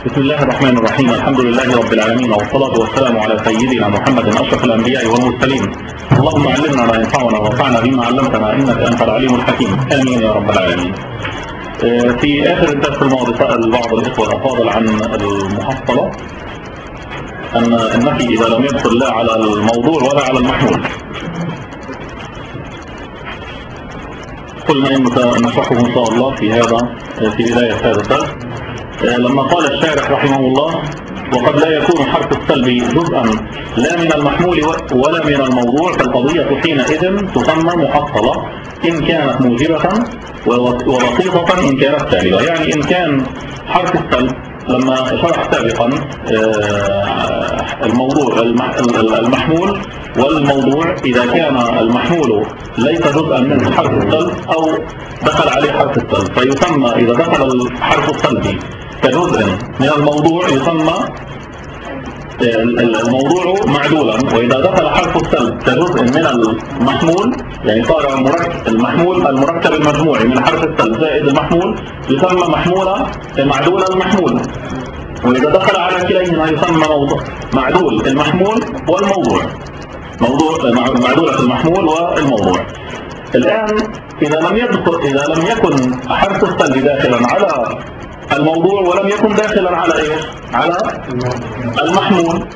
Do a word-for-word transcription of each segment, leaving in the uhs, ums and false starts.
بسم الله الرحمن الرحيم. الحمد لله رب العالمين، والصلاة والسلام على سيدنا محمد أشرف الأنبياء والمرسلين. اللهم علمنا ما ينفعنا وانفعنا بما علمتنا إنك أنت العليم الحكيم، آمين يا رب العالمين. في آخر الدرس الماضي سأل بعض الإخوة الأفاضل عن المحصلة، أن النفي إذا لم يدخل لا على الموضوع ولا على المحمول. قلنا إنه نشرحه إن شاء الله في هذا في بداية هذا الدرس. لما قال الشارح رحمه الله: وقد لا يكون حرف السلب جزءا لا من المحمول ولا من الموضوع، فالقضية حينئذ تسمى محصلة إن كانت موجبة وبسيطة إن كانت سالبة. يعني إن كان حرف السلب لما شرح سابقا الموضوع المحمول والموضوع، إذا كان المحمول ليس جزءا من حرف السلب أو دخل عليه حرف السلب فيسمى، إذا دخل الحرف السلبي كجزء من الموضوع يسمى الموضوع معدولا، وإذا دخل حرف السلب كجزء من المحمول يعني صار المحمول المركب المجموعي من حرف السلب زائد المحمول يسمى محمولا معدول المحمول، وإذا دخل على كليهما يسمى موضوع معدول المحمول والموضوع، موضوع معدولة المحمول والموضوع. الآن إذا لم يدخل إذا لم يكن حرف السلب داخلا على الموضوع ولم يكن داخلا على ايش؟ على المحمول.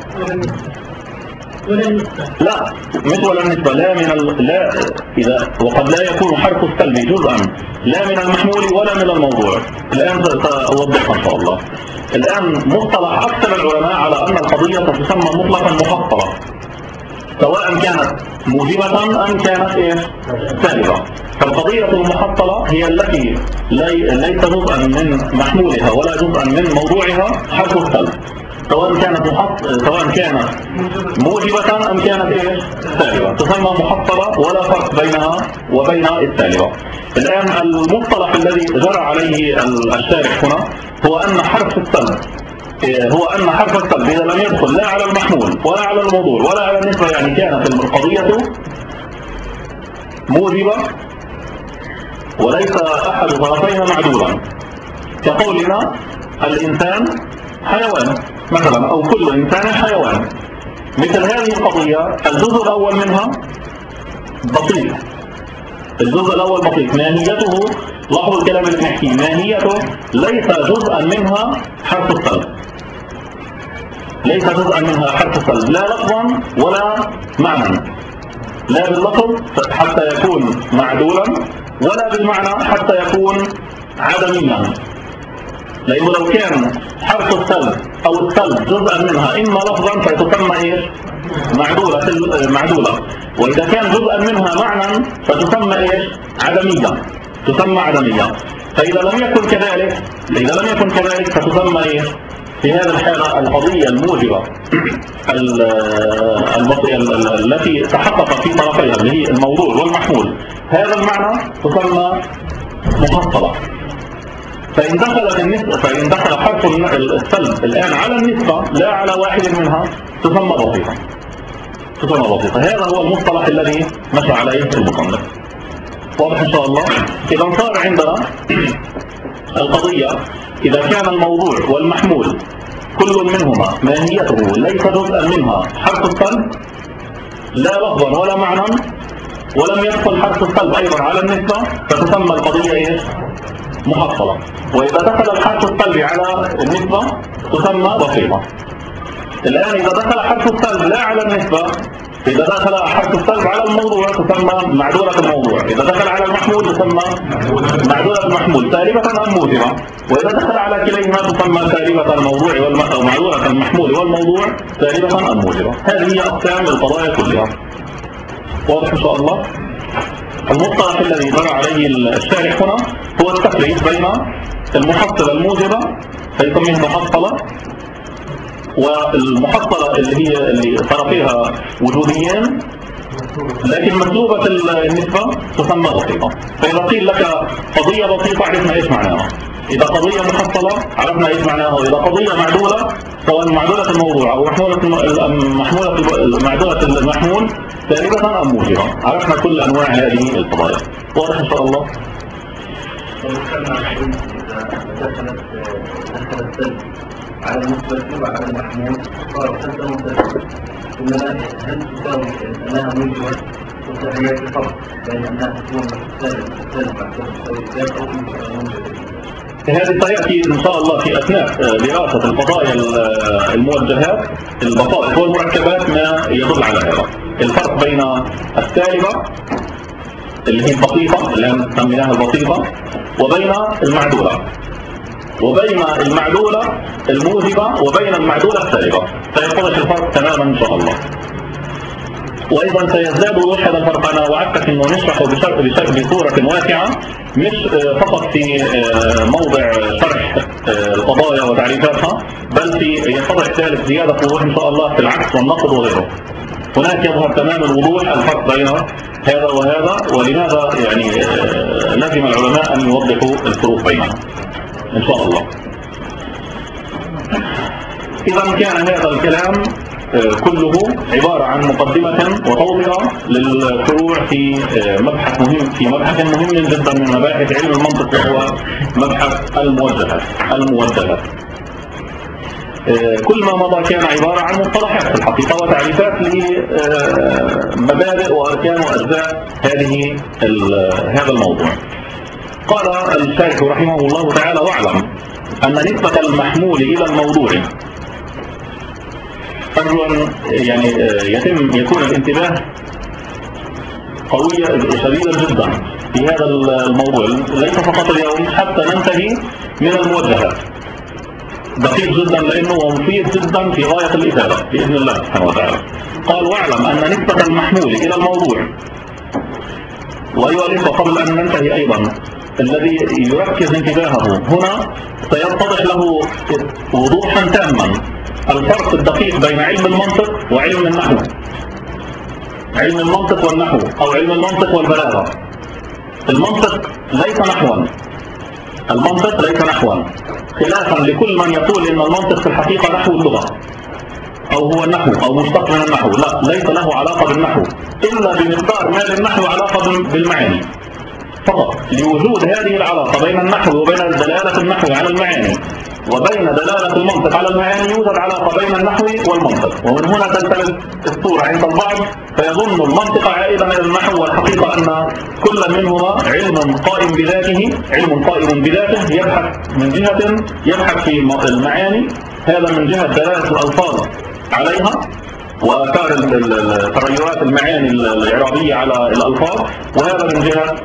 لا مش ولا النسبة، لا من ال... لا إذا وقد لا يكون حرف السلب جزءا لا من المحمول ولا من الموضوع. الآن سأوضحها إن شاء الله. الآن مصطلح أكثر العلماء على أن القضية تسمى مطلقا محصلة، سواء كانت موجبة أم كانت إيه؟ سالبة. فالقضية المحصلة هي التي ليس جزءا من محمولها ولا جزءا من موضوعها حرف السلب، سواء كانت محصلة سواء كانت موجبة أم كانت إيه؟ سالبة، تسمى محصلة ولا فرق بينها وبين السالبة. الآن المصطلح الذي جرى عليه الشارح هنا هو أن حرف السلب هو أن حرف السلب إذا لم يدخل لا على المحمول ولا على الموضوع ولا على النسبة، يعني كانت القضية موجبة وليس أحد طرفيها معدولا، كقولنا الإنسان حيوان مثلا، أو كل إنسان حيوان. مثل هذه القضية الجزء الأول منها بسيط، الجزء الأول بسيط، ماهيته، لاحظوا الكلام اللي بنحكيه، ماهيته ليس جزءا منها حرف السلب، ليس جزءا منها حرف السلب لا لفظا ولا معنى، لا باللفظ حتى يكون معدولا ولا بالمعنى حتى يكون عدميا. لأنه لو كان حرف السلب أو السلب جزءا منها إما لفظا فتسمى إيش؟ معدولة معدولة، وإذا كان جزءا منها معنى فتسمى إيش؟ عدمية، تسمى عدمية. فإذا لم يكن كذلك إذا لم يكن كذلك فتسمى إيش؟ في هذه الحالة القضية الموجبة التي تحقق في طرفيها اللي هي الموضوع والمحمول هذا المعنى تسمى محصلة. فإن دخلت النسبة فإن دخل حرف السلب الآن على النسبة لا على واحد منها تسمى بسيطة، تسمى بسيطة. هذا هو المصطلح الذي مشى عليه المصنف. واضح إن شاء الله؟ إذا صار عندنا القضية إذا كان الموضوع والمحمول كل منهما ماهيته ليس جزءا منها حرف السلب لا لفظا ولا معنى، ولم يدخل حرف السلب أيضا على النسبة، فتسمى القضية إيش؟ محصلة. وإذا دخل الحرف السلب على النسبة تسمى بسيطة. الآن إذا دخل حرف السلب لا على النسبة، إذا دخل حرف السلب على الموضوع تسمى معدولة الموضوع، إذا دخل على المحمول تسمى معدولة المحمول سالبة أم موجبة، وإذا دخل على كليهما تسمى سالبة الموضوع ومعدولة المحمول والموضوع سالبة أم موجبة. هذه هي أقسام القضايا كلها. واضح إن شاء الله؟ المصطلح الذي جرى عليه الشارح هنا هو التفريق بين المحصلة الموجبة فيسميها محصلة، والمحصلة اللي هي اللي طرفيها وجوديين لكن مسلوبة النسبة تسمى بسيطة. فإذا قيل لك قضية بسيطة عرفنا إيش معناها، إذا قضية محصلة عرفنا إيش معناها، وإذا قضية معدولة سواء معدولة الموضوع أو محمولة محمولة معدولة المحمول سالبة أم موجبة، عرفنا كل أنواع هذه القضايا. واضح إن شاء الله؟ ونتكلم عن إذا دخلت دخلت سلب على المثبت وعلى المحمول صار سلبا وسلبا. ثم هل تساوي انها موجبه وهي في فرق بين انها تكون سالب سالب بعد تساوي سالب او موجبه؟ هذه سيأتي إن شاء الله في أثناء دراسة القضايا الموجهات البسائط والمركبات ما يدل على هذا. الفرق بين السالبة اللي هي البسيطة اللي سميناها البسيطة وبين المعدولة وبين المعدولة الموجبة وبين المعدولة السالبة، سيتضح الفرق تماما إن شاء الله. وأيضا سيزداد وضوح هذا الفرق. أنا وعدتك أنه نشرحه بصورة واسعة، مش فقط في موضع شرح القضايا وتعريفاتها، بل في يتضح ذلك زيادة وضوح إن شاء الله في العكس والنقد وغيره. هناك يظهر تمام الوضوح الفرق بين هذا وهذا، ولماذا يعني لازم العلماء أن يوضحوا الفروق بينها إن شاء الله. إذا كان هذا الكلام كله عبارة عن مقدمة وتوضيح للشروع في مبحث مهم في مبحث مهم جدا من مباحث علم المنطق، وهو مبحث الموجهات الموجهات. كل ما مضى كان عبارة عن مصطلحات في الحقيقة وتعريفات لمبادئ وأركان وأجزاء هذه هذا الموضوع. قال الشارح رحمه الله تعالى: واعلم أن نسبة المحمول إلى الموضوع، أرجو يعني يتم يكون الانتباه قوية شديدا جدا في هذا الموضوع، ليس فقط اليوم حتى ننتهي من الموجهات. دقيق جدا لأنه ومفيد جدا في غاية الإفادة بإذن الله سبحانه وتعالى. قال: واعلم أن نسبة المحمول إلى الموضوع. وأيها الإخوة، قبل أن ننتهي أيضا، الذي يركز انتباهه هنا سيتضح له وضوحا تاما الفرق الدقيق بين علم المنطق وعلم النحو. علم المنطق والنحو أو علم المنطق والبلاغة. المنطق ليس نحوا، المنطق ليس نحوا، خلافا لكل من يقول إن المنطق في الحقيقة نحو اللغة أو هو النحو أو مشتق من النحو. لا، ليس له علاقة بالنحو إلا بمقدار ما للنحو علاقة بالمعاني فقط. لوجود هذه العلاقة بين النحو وبين دلالة النحو على المعاني وبين دلالة المنطق على المعاني، يوجد علاقة بين النحو والمنطق. ومن هنا تلتبس الصورة عند البعض فيظن المنطق عائدا إلى النحو، والحقيقة أن كل منهما علم قائم بذاته، علم قائم بذاته يبحث من جهة يبحث في المعاني، هذا من جهة دلالة الألفاظ عليها وآثار تغيرات المعاني الإعرابية على الألفاظ، وهذا من جهة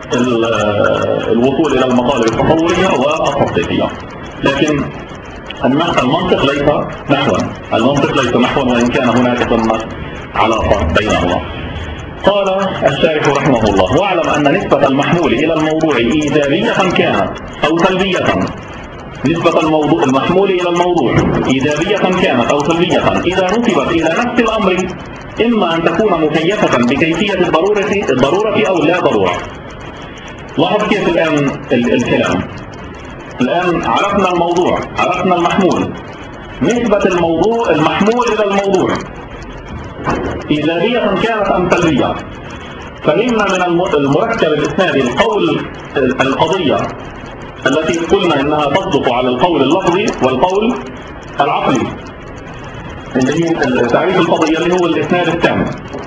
الوصول إلى المطالب التصورية والتطبيقية. لكن المنطق ليس نحوا، المنطق ليس نحوا وإن كان هناك ثم علاقة بينهما. قال الشارح رحمه الله: واعلم أن نسبة المحمول إلى الموضوع إيجابية كانت أو سلبية. نسبة الموضوع المحمول إلى الموضوع إيجابية كانت أو سلبية إذا نسبت إلى نفس الأمر، إما أن تكون مكيفة بكيفية الضرورة الضرورة أو لا ضرورة. لاحظ كيف الآن الكلام. الآن عرفنا الموضوع، عرفنا المحمول. نسبة الموضوع المحمول إلى الموضوع إيجابية كانت أم سلبية. فهمنا من المركب الإسنادي القول القضية التي قلنا إنها تصدق على القول اللفظي والقول العقلي، اللي هي تعريف القضية اللي هو الإسناد التام.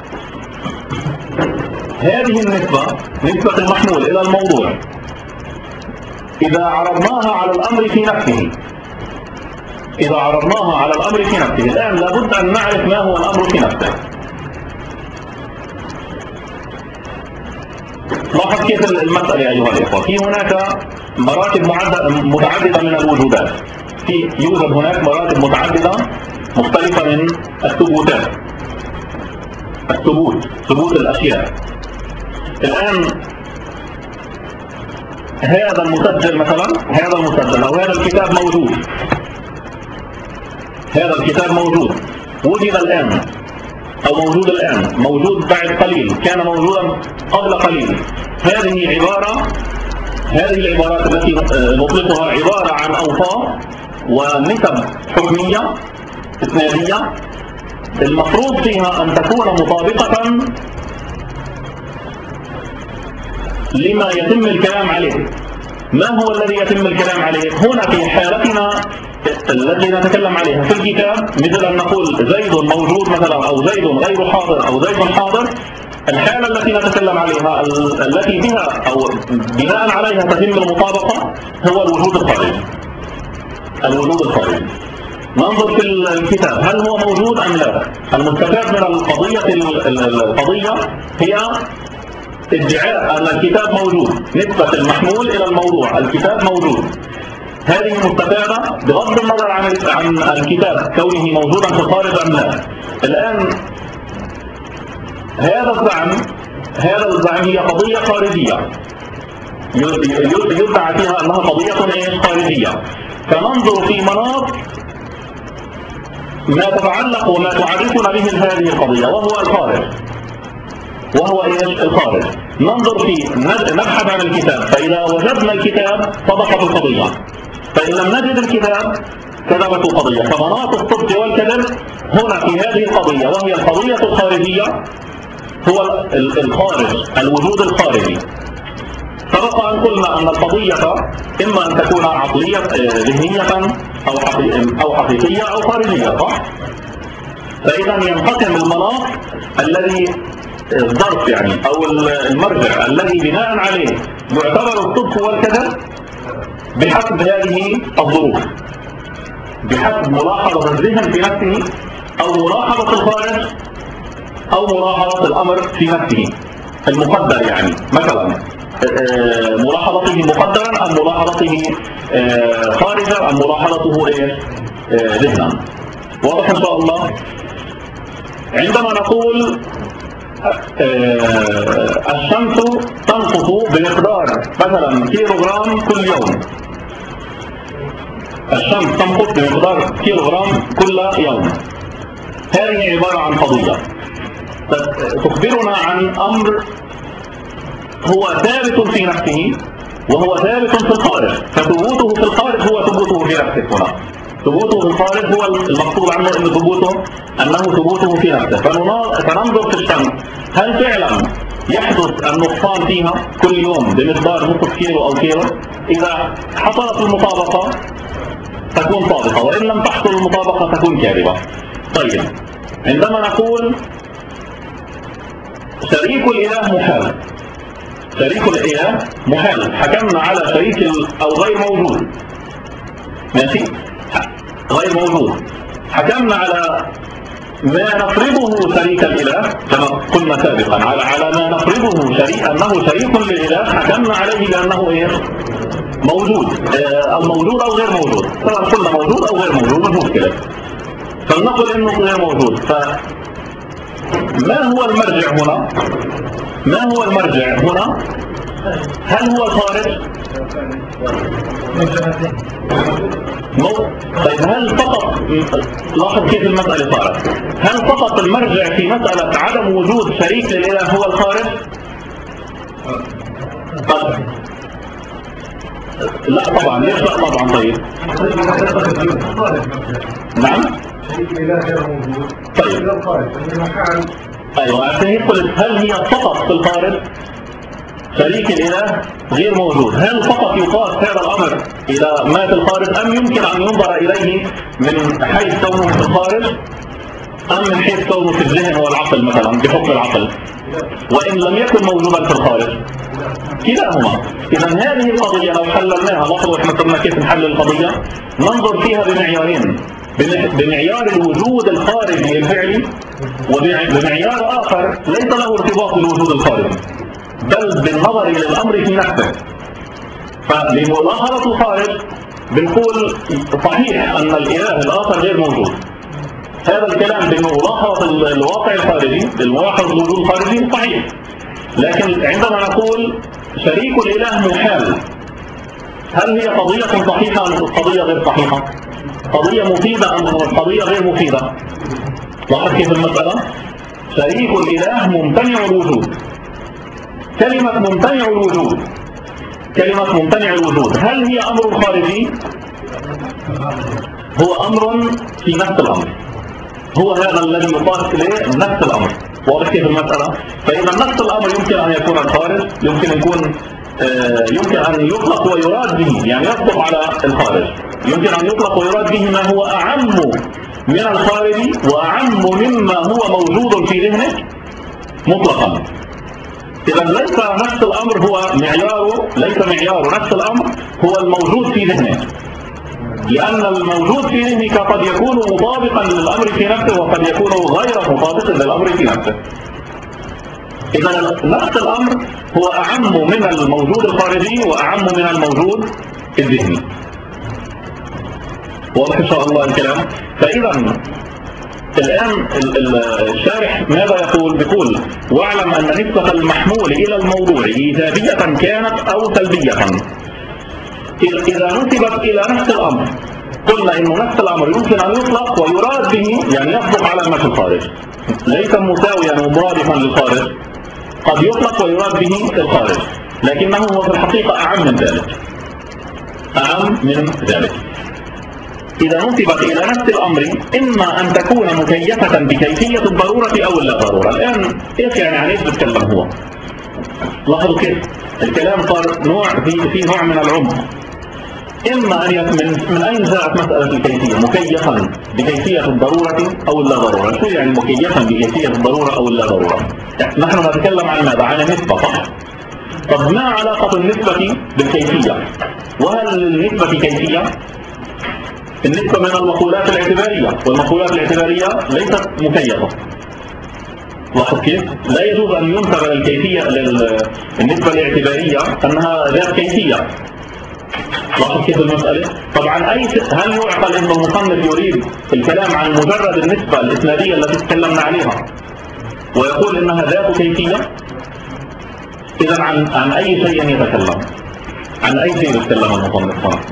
هذه النسبة، نسبة المحمول إلى الموضوع، إذا عرضناها على الأمر في نفسه إذا عرضناها على الأمر في نفسه الآن لابد أن نعرف ما هو الأمر في نفسه. لاحظ كيف المسألة أيها الإخوة. في هناك مراتب متعددة من الوجودات، في يوجد هناك مراتب متعددة مختلفة من الثبوتات، الثبوت ثبوت الأشياء. الآن هذا المسجل مثلا، هذا المسجل أو هذا الكتاب موجود، هذا الكتاب موجود، وجد الآن أو موجود الآن، موجود بعد قليل، كان موجودا قبل قليل. هذه عبارة هذه العبارات التي نطلقها عبارة عن أوصاف ونسب حكمية إسنادية، المفروض فيها أن تكون مطابقة لما يتم الكلام عليه. ما هو الذي يتم الكلام عليه؟ هنا في حالتنا التي نتكلم عليها في الكتاب، مثل أن نقول زيد موجود مثلا، أو زيد غير حاضر، أو زيد حاضر. الحالة التي نتكلم عليها التي بها أو بناء عليها تتم المطابقة هو الوجود الخارجي. الوجود الخارجي ننظر في الكتاب هل هو موجود أم لا. المستفاد من القضية القضية هي ادعاء أن الكتاب موجود، نسبة المحمول إلى الموضوع، الكتاب موجود. هذه مستفادة بغض النظر عن عن الكتاب كونه موجودا في الخارج أم لا. الآن هذا الزعم هذا الزعم هي قضية خارجية يدعى فيها أنها قضية خارجية، فننظر في مناط ما تتعلق وما تعرفنا به هذه القضية وهو الخارج. وهو ايش؟ الخارج. ننظر فيه، نبحث عن الكتاب، فإذا وجدنا الكتاب صدقت القضية، فإن لم نجد الكتاب كذبت القضية. فمناط الصدق والكذب هنا في هذه القضية وهي القضية الخارجية هو الخارج، الوجود الخارجي. سبق أن قلنا أن القضية إما أن تكون عقلية ذهنية أو أو حقيقية أو خارجية، صح؟ فإذا ينقسم المناط الذي الظرف يعني أو المرجع الذي بناء عليه يعتبر الصدق والكذب بحسب هذه الظروف، بحسب ملاحظة الذهن في نفسه أو ملاحظة الخارج أو ملاحظة الأمر في نفسه المقدر. يعني مثلا ملاحظته مقدرا أم ملاحظته خارجا أم ملاحظته ذهنا. واضح إن شاء الله؟ عندما نقول الشمس تنقص بمقدار مثلا كيلوغرام كل يوم، الشمس تنقص بمقدار كيلوغرام كل يوم، هذه عبارة عن قضية تخبرنا عن أمر هو ثابت في نفسه وهو ثابت في الخارج. فثبوته في الخارج هو ثبوته في نفسه. هنا ثبوته في الخارج هو المقصود عنه أن ثبوته أنه ثبوته في نفسه. فننظر في الشمس هل فعلا يحدث النقصان فيها كل يوم بمقدار نصف كيلو أو كيلو؟ إذا حصلت المطابقة تكون صادقة، وإن لم تحصل المطابقة تكون كاذبة. طيب، عندما نقول شريك الإله محال، شريك الإله محال، حكمنا على شريك أو غير موجود، ماشي، غير موجود، حكمنا على ما نفرضه شريك الإله كما قلنا سابقا، على على ما نفرضه شريك أنه شريك للإله، حكمنا عليه بأنه إيه؟ موجود، آه الموجود أو غير موجود، سواء قلنا موجود أو غير موجود مش مشكلة، فلنقل إنه غير موجود. فما هو المرجع هنا؟ ما هو المرجع هنا؟ هل هو الخارج؟ مو... طيب هل فقط، لاحظ كيف المسألة صارت، هل فقط المرجع في مسألة عدم وجود شريك للإله هو الخارج؟ طيب. لا طبعا، ليش لا طبعا؟ طيب نعم شريك الإله غير موجود. طيب الخارج ايوه، عشان يقول هل هي فقط في الخارج؟ شريك الإله غير موجود، هل فقط يقاس هذا الأمر إلى ما في الخارج أم يمكن أن ينظر إليه من حيث كونه في الخارج أم من حيث كونه في الذهن والعقل مثلا بحكم العقل، وإن لم يكن موجودا في الخارج؟ كلاهما. إذا هذه القضية لو حللناها، لاحظوا احنا قلنا كيف نحلل القضية، ننظر فيها بمعيارين، بمعيار الوجود الخارجي الفعلي وبمعيار آخر ليس له ارتباط بالوجود الخارجي بل بالنظر إلى الأمر في نفسه. فبملاحظة الخارج بنقول صحيح أن الإله الآخر غير موجود، هذا الكلام بملاحظة الواقع الخارجي، بملاحظة الوجود الخارجي صحيح. لكن عندما نقول شريك الإله محال، هل هي قضية صحيحة أم قضية غير صحيحة؟ قضية مفيدة أم قضية غير مفيدة؟ لاحظ كيف المسألة؟ شريك الإله ممتنع الوجود، كلمة ممتنع الوجود، كلمة ممتنع الوجود هل هي أمر خارجي؟ هو أمر في نفس الأمر، هو هذا الذي يقاس إليه نفس الأمر. واضح كيف المسألة؟ فإذا نفس الأمر يمكن أن يكون الخارج، يمكن أن يكون يمكن أن يطلق ويراد به، يعني يصدق على الخارج، يمكن أن يطلق ويراد به ما هو أعم من الخارج وأعم مما هو موجود في ذهنك مطلقا. إذا ليس نفس الأمر هو معياره، ليس معياره نفس الأمر هو الموجود في ذهنك، لأن الموجود في ذهنك قد يكون مطابقا للأمر في نفسه وقد يكون غير مطابق للأمر في نفسه. إذا نفس الأمر هو أعم من الموجود الخارجي وأعم من الموجود الذهني. واضح إن شاء الله الكلام؟ فإذا الآن الشارح ماذا يقول؟ بيقول واعلم أن نسبة المحمول إلى الموضوع إيجابية كانت أو سلبية. إذا نسبت إلى نفس الأمر قلنا إنه نفس الأمر يمكن أن يطلق ويراد به، يعني يصدق على ما في الخارج، ليس مساويا ومرادفا للخارج، قد يطلق ويراد به الخارج، لكنه هو في الحقيقة أعم من ذلك، أعم من ذلك. إذا نسبت إلى نفس الأمر إما أن تكون مكيفة بكيفية الضرورة أو اللا ضرورة. الآن إيش يعني عن إيش بتكلم هو؟ لاحظوا كيف الكلام صار نوع في في نوع من العمق. إما أن من من أين جاءت مسألة الكيفية؟ مكيفا بكيفية الضرورة أو اللا ضرورة. شو يعني مكيفا بكيفية الضرورة أو اللا ضرورة؟ نحن نتكلم عن ماذا؟ عن النسبة، صح؟ طب ما علاقة النسبة بالكيفية؟ وهل النسبة كيفية؟ النسبة من المقولات الاعتبارية، والمقولات الاعتبارية ليست مكيفة. لاحظ كيف؟ لا يجوز أن ينسب للكيفية للنسبة الاعتبارية أنها ذات كيفية. لاحظ كيف المسألة؟ طبعا أي هل يعقل أن المصنف يريد الكلام عن مجرد النسبة الإسنادية التي تكلمنا عليها ويقول إنها ذات كيفية؟ إذا عن عن أي شيء يتكلم؟ عن أي شيء يتكلم المصنف هنا؟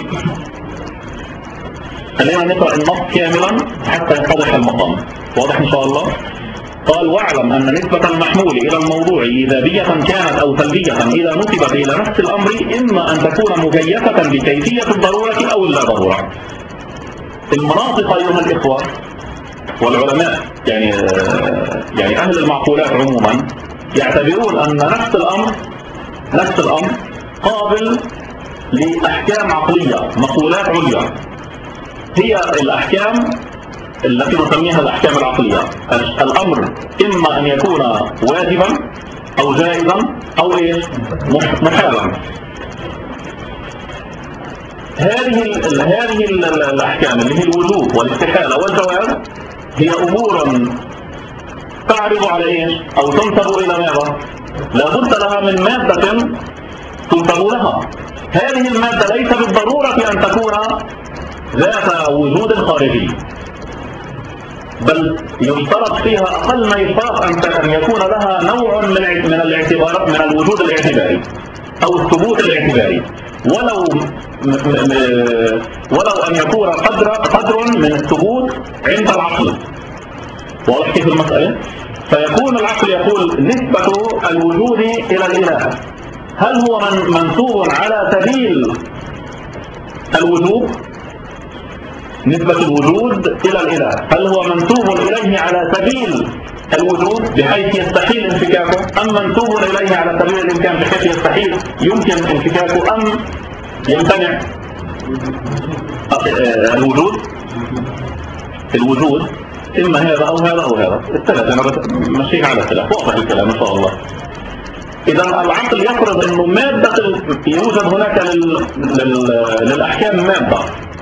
خلينا نقرأ النص كاملا حتى يتضح المقام. واضح إن شاء الله؟ قال واعلم أن نسبة المحمول إلى الموضوع إيجابية كانت أو سلبية إذا نسبت إلى نفس الأمر إما أن تكون مكيفة بكيفية الضرورة أو اللا ضرورة. المناطق أيها الإخوة والعلماء، يعني يعني أهل المعقولات عموما يعتبرون أن نفس الأمر نفس الأمر قابل لأحكام عقلية، مقولات عليا، هي الأحكام التي نسميها الأحكام العقلية. الأمر إما أن يكون واجبا أو جائزا أو إيه؟ محالا. هذه ال هذه ال الأحكام اللي هي الوجوب والاستحالة والجواز هي أمور تعرض على إيش؟ أو تنسب إلى ماذا؟ لابد لها من مادة تنسب لها. هذه المادة ليس بالضرورة أن تكون ذات وجود خارجي، بل يشترط فيها أقل ما يشترط أن يكون لها نوع من من الاعتبار من الوجود الاعتباري أو الثبوت الاعتباري، ولو ولو أن يكون قدر قدر من الثبوت عند العقل. واضح كيف المسألة؟ فيكون العقل يقول نسبة الوجود إلى الإله هل هو من منسوب على سبيل الوجوب؟ نسبة الوجود إلى الإله هل هو منسوب إليه على سبيل الوجود بحيث يستحيل انفكاكه، أم منسوب إليه على سبيل الإمكان بحيث يستحيل يمكن انفكاكه، أم يمتنع؟ الوجود الوجود إما هذا أو هذا أو هذا، الثلاثة أنا بمشيك على الثلاثة. واضح الكلام إن شاء الله. إذا العقل يفرض أنه مادة يوجد هناك لل... لل... للأحكام مادة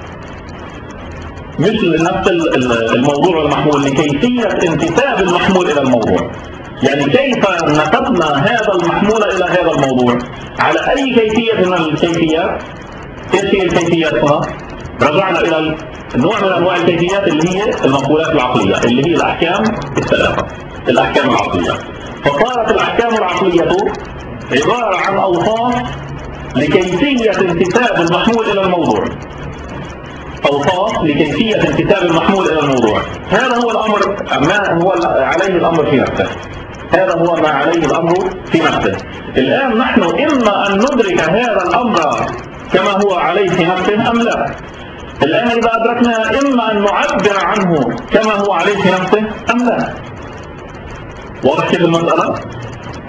مش لنفس الموضوع المحمول، لكيفية انتساب المحمول إلى الموضوع. يعني كيف نسبنا هذا المحمول إلى هذا الموضوع على أي كيفية من الكيفيات. إيش هي الكيفيات هنا؟ رجعنا إلى نوع من أنواع الكيفيات اللي هي المقولات العقلية، اللي هي الأحكام الثلاثة، الأحكام العقلية. فصارت الأحكام العقلية عبارة عن أوصاف لكيفية انتساب المحمول إلى الموضوع، أوصاف لكيفية انتساب المحمول إلى الموضوع. هذا هو الأمر، ما هو عليه الأمر في نفسه، هذا هو ما عليه الأمر في نفسه. الآن نحن إما أن ندرك هذا الأمر كما هو عليه في نفسه أم لا. الآن إذا أدركنا إما أن نعبر عنه كما هو عليه في نفسه أم لا. واضح كيف المسألة؟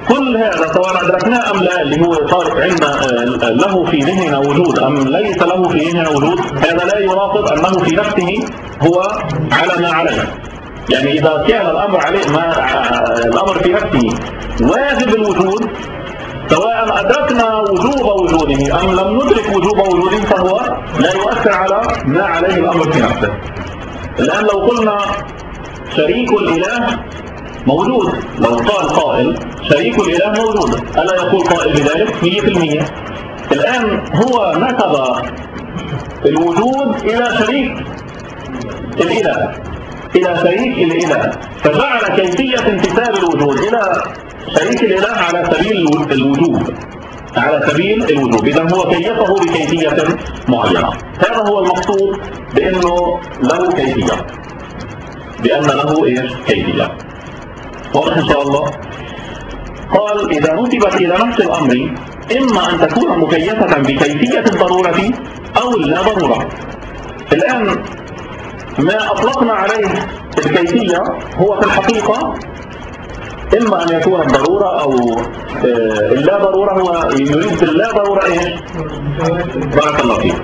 كل هذا سواء أدركناه أم لا، اللي هو صار عندنا له في ذهننا وجود أم ليس له في ذهننا وجود، هذا لا يناقض أنه في نفسه هو على ما عليه. يعني إذا كان الأمر عليه ما الأمر في نفسه واجب الوجود، سواء أدركنا وجوب وجوده أم لم ندرك وجوب وجوده، فهو لا يؤثر على ما عليه الأمر في نفسه. الآن لو قلنا شريك الإله موجود، لو قال قائل شريك الإله موجود، ألا يقول قائل بذلك مية في المية؟ الآن هو نسب الوجود إلى شريك الإله، إلى شريك الإله، فجعل كيفية انتساب الوجود إلى شريك الإله على سبيل الوجوب، على سبيل الوجوب. إذا هو كيفه بكيفية معينة. هذا هو المقصود بأنه له كيفية، بأن له إيش؟ كيفية. واضح إن شاء الله؟ قال إذا نسبت إلى نفس الأمر إما أن تكون مكيفة بكيفية الضرورة أو لا ضرورة. الآن ما أطلقنا عليه الكيفية هو في الحقيقة إما أن يكون الضرورة أو اللا ضرورة. هو يريد اللا ضرورة إيه؟ بارك الله فيك.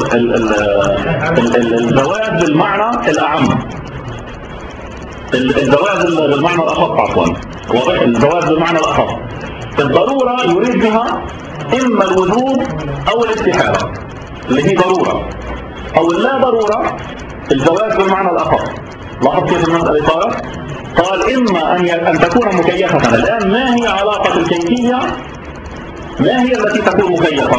الزواج بالمعنى الأعم، الزواج بالمعنى الأخف عفوا، واضح؟ الزواج بالمعنى الأخف. الضرورة يريد بها إما الوجوب أو الاستحالة اللي هي ضرورة، أو اللا ضرورة الزواج بالمعنى الأخف. لاحظ كيف المسألة صارت؟ قال إما أن أن تكون مكيفة. الآن ما هي علاقة الكيفية؟ ما هي التي تكون مكيفة؟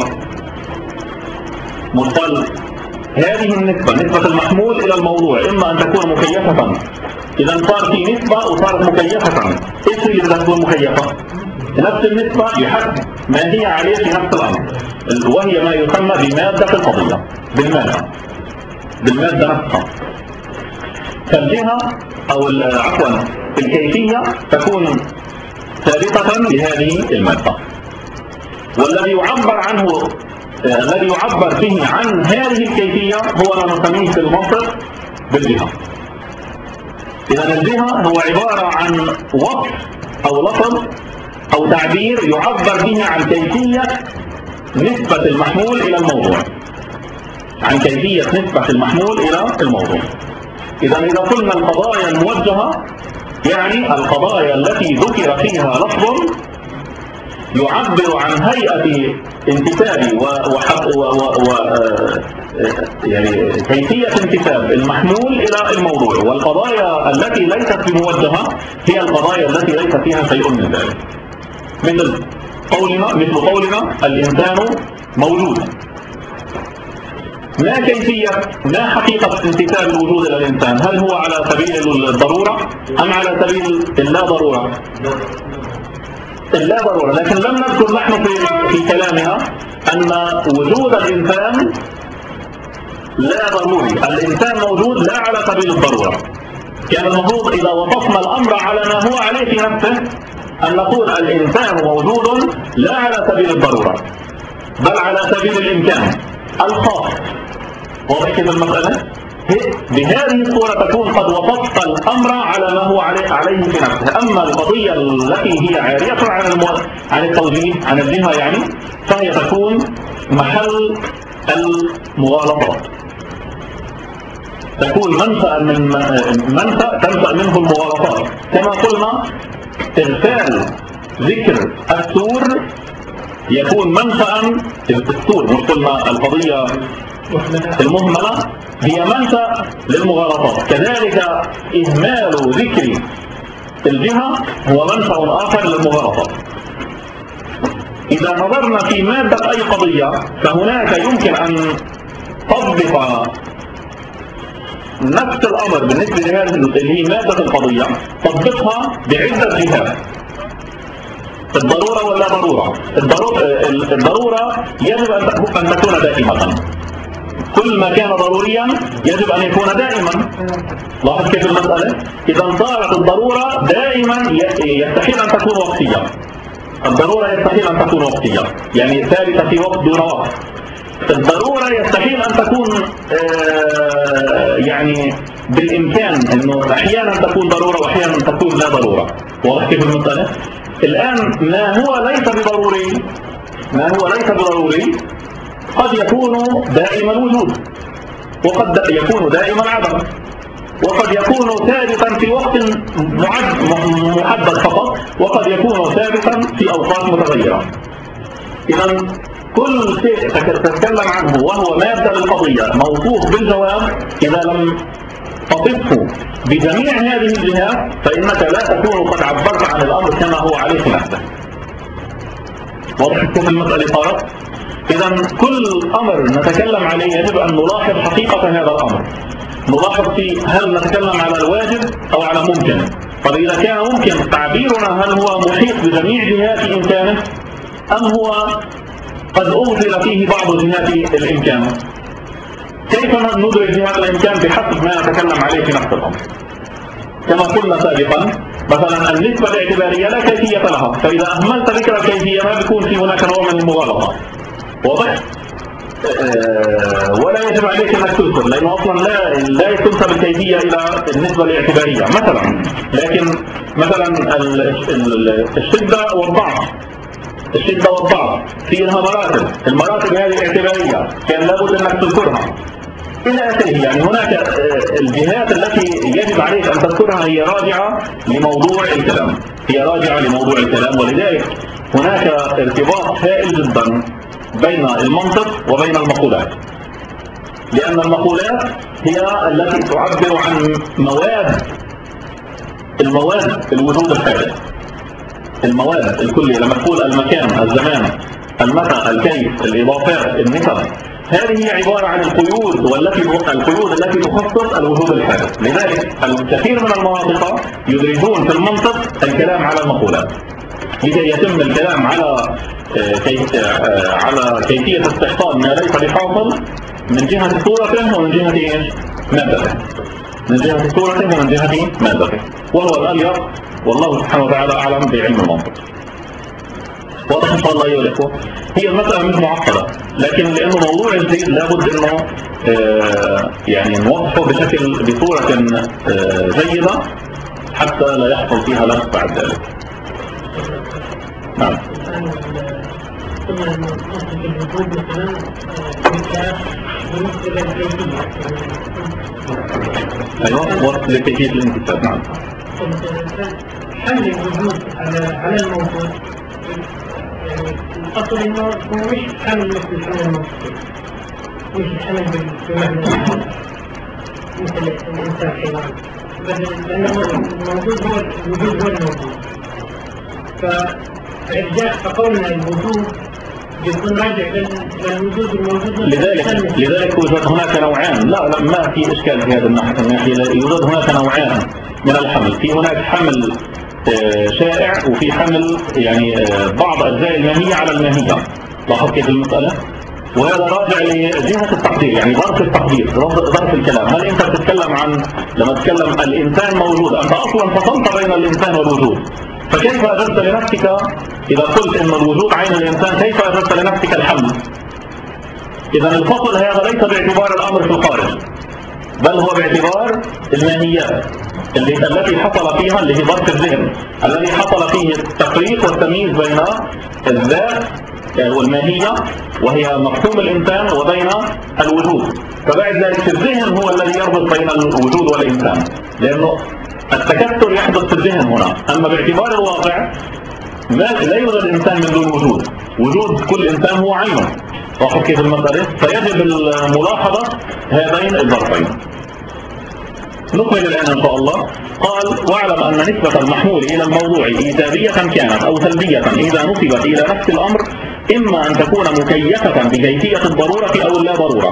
قال هذه النسبة، نسبة المحمول إلى الموضوع، إما أن تكون مكيفة. إذا صار في نسبة وصارت مكيفة، إيش اللي بدها تكون مكيفة؟ نفس النسبة يحدد ما هي عليه في نفس الأمر، وهي ما يسمى بمادة القضية، بالمادة بالمادة نفسها. فالجهة أو عفوا الكيفية تكون ثابتة لهذه المادة، والذي يعبر عنه الذي يعبر به عن هذه الكيفية هو ما نسميه في المنطق بالجهة. إذا الجهة هو عبارة عن وصف أو لفظ أو تعبير يعبر به عن كيفية نسبة المحمول إلى الموضوع، عن كيفية نسبة المحمول إلى الموضوع. إذا إذا قلنا القضايا الموجهة يعني القضايا التي ذكر فيها لفظ يعبر عن هيئة انتساب و, و, و, و يعني كيفية انتساب المحمول إلى الموضوع. والقضايا التي ليست بموجهة هي القضايا التي ليس فيها شيء من ذلك، مثل قولنا مثل قولنا الإنسان موجود. ما كيفية ما حقيقة انتساب الوجود إلى الإنسان؟ هل هو على سبيل الضرورة أم على سبيل اللا ضرورة؟ اللا ضرورة. لكن لم نذكر نحن في, في كلامنا أن وجود الإنسان لا ضروري، الإنسان موجود لا على سبيل الضرورة. كان المفروض إذا وصفنا الأمر على ما هو عليه في نفسه أن نقول الإنسان موجود لا على سبيل الضرورة بل على سبيل الإمكان الخاص. واضح كده المسألة؟ بهذه الصورة تكون قد وصفت الأمر على ما هو عليه, عليه في نفسه. أما القضية التي هي عارية عن المو... عن التوجيه عن الجهة يعني فهي تكون محل المغالطات، تكون منشأ من منشأ تنشأ منه المغالطات. كما قلنا إرسال ذكر السور يكون منشأ السور، مش قلنا القضية المهملة هي منشأ للمغالطات، كذلك إهمال ذكر الجهة هو منشأ آخر للمغالطات. إذا نظرنا في مادة أي قضية فهناك يمكن أن تطبق نفس الأمر بالنسبة لهذه اللي هي مادة القضية، تطبقها بعدة جهات. الضرورة ولا ضرورة؟ الضرورة يجب أن تكون دائمة، كل ما كان ضروريا يجب أن يكون دائما. لاحظ كيف المسألة؟ إذا صارت الضرورة دائما يستحيل أن تكون وقتية. الضرورة يستحيل أن تكون وقتية يعني ثابتة في وقت دون وقت. الضرورة يستحيل أن تكون آه يعني بالإمكان أنه أحيانا تكون ضرورة وأحيانا تكون لا ضرورة. واضح كيف المسألة؟ الآن ما هو ليس بضروري ما هو ليس بضروري قد يكون دائم الوجود، وقد يكون دائم العدم، وقد يكون ثابتا في وقت محدد فقط، وقد يكون ثابتا في أوقات متغيرة. إذا كل شيء تتكلم عنه وهو مادة للقضية موصوف بالجواب، إذا لم تصفه بجميع هذه الجهات فإنك لا تكون قد عبرت عن الأمر كما هو عليه في نفسه. واضح كيف المسألة صارت؟ إذا كل أمر نتكلم عليه يجب أن نلاحظ حقيقة هذا الأمر، نلاحظ فيه هل نتكلم على الواجب أو على ممكن. طب إذا كان ممكن تعبيرنا هل هو محيط بجميع جهات إمكانه أم هو قد أغفل فيه بعض جهات الإمكان؟ كيف ندرك جهات الإمكان بحسب ما نتكلم عليه في نفس الأمر؟ كما قلنا سابقا مثلا النسبة الاعتبارية لا كيفية لها، فإذا أهملت ذكر الكيفية ما بيكون في هناك نوع من المغالطة. واضح؟ أه ولا يجب عليك أنك تذكر، لأنه أصلا لا لا تنسب الكيفية إلى النسبة الاعتبارية مثلا. لكن مثلا الشدة والضعف الشدة والضعف فيها مراتب، المراتب هذه اعتبارية كان لابد أنك تذكرها إلى آخره. يعني هناك الجهات التي يجب عليك أن تذكرها هي راجعة لموضوع الكلام هي راجعة لموضوع الكلام ولذلك هناك ارتباط هائل جدا بين المنطق وبين المقولات، لأن المقولات هي التي تعبر عن مواد المواد الوجود الحادث، المواد الكلية. لما تقول المكان، الزمان، المتى، الكيف، الإضافات، النسب، هذه هي عبارة عن القيود والتي القيود التي تخصص الوجود الحادث. لذلك الكثير من المناطق يدرجون في المنطق الكلام على المقولات لكي يتم الكلام على كيف على كيفية استحصال ما ليس بحاصل من جهة صورته ومن جهة ايش؟ مادته. من جهة صورته ومن جهة مادته، وهو الأليق والله سبحانه وتعالى أعلم بعلم المنطق. واضح إن شاء الله أيها الأخوة؟ هي المسألة مش معقدة، لكن لأنه موضوع جديد لابد إنه آه يعني نوضحه بشكل بصورة آه جيدة حتى لا يحصل فيها لبس بعد ذلك. نعم. أيوة وصل لكيفية الانتساب. نعم. حل الوجود على على الموجود يعني الأصل إنه هو مش حمل مثل الحمل المنطقي، مش الحمل بمعنى مثل الإنسان حيوان، بل لأن الموجود هو الوجود هو الموجود. فإرجاع فقولنا الوجود بيكون راجع للوجود الموجود. لذلك لذلك يوجد هناك نوعان. لا لا ما في إشكال في هذا الناحية. يوجد هناك نوعان من الحمل، في هناك حمل شائع وفي حمل يعني بعض أجزاء الماهية على الماهية. لاحظ كيف المسألة؟ وهذا راجع لجهة التقدير، يعني ظرف التقدير، ظرف الكلام. هل أنت تتكلم عن لما تتكلم الإنسان موجود، أنت أصلا فصلت بين الإنسان والوجود، فكيف أجبت لنفسك إذا قلت إن الوجود عين الإنسان كيف أجبت لنفسك الحمل؟ إذا الفصل هذا ليس باعتبار الأمر في الخارج، بل هو باعتبار الماهيات اللي التي حصل فيها اللي هي ظرف الذهن الذي حصل فيه التفريق والتمييز بين الذات والماهية وهي مفهوم الإنسان وبين الوجود. فبعد ذلك الذهن هو الذي يربط بين الوجود والإنسان، لأنه التكتل يحدث في الذهن هنا. أما باعتبار الواقع لا يوجد إنسان من دون وجود، وجود كل إنسان هو عينه. واضح كيف المسألة؟ فيجب الملاحظة هذين الظرفين. نكمل الآن إن شاء الله. قال: واعلم أن نسبة المحمول إلى الموضوع إيجابية كانت أو سلبية إذا نسبت إلى نفس الأمر إما أن تكون مكيفة بكيفية الضرورة أو اللا ضرورة.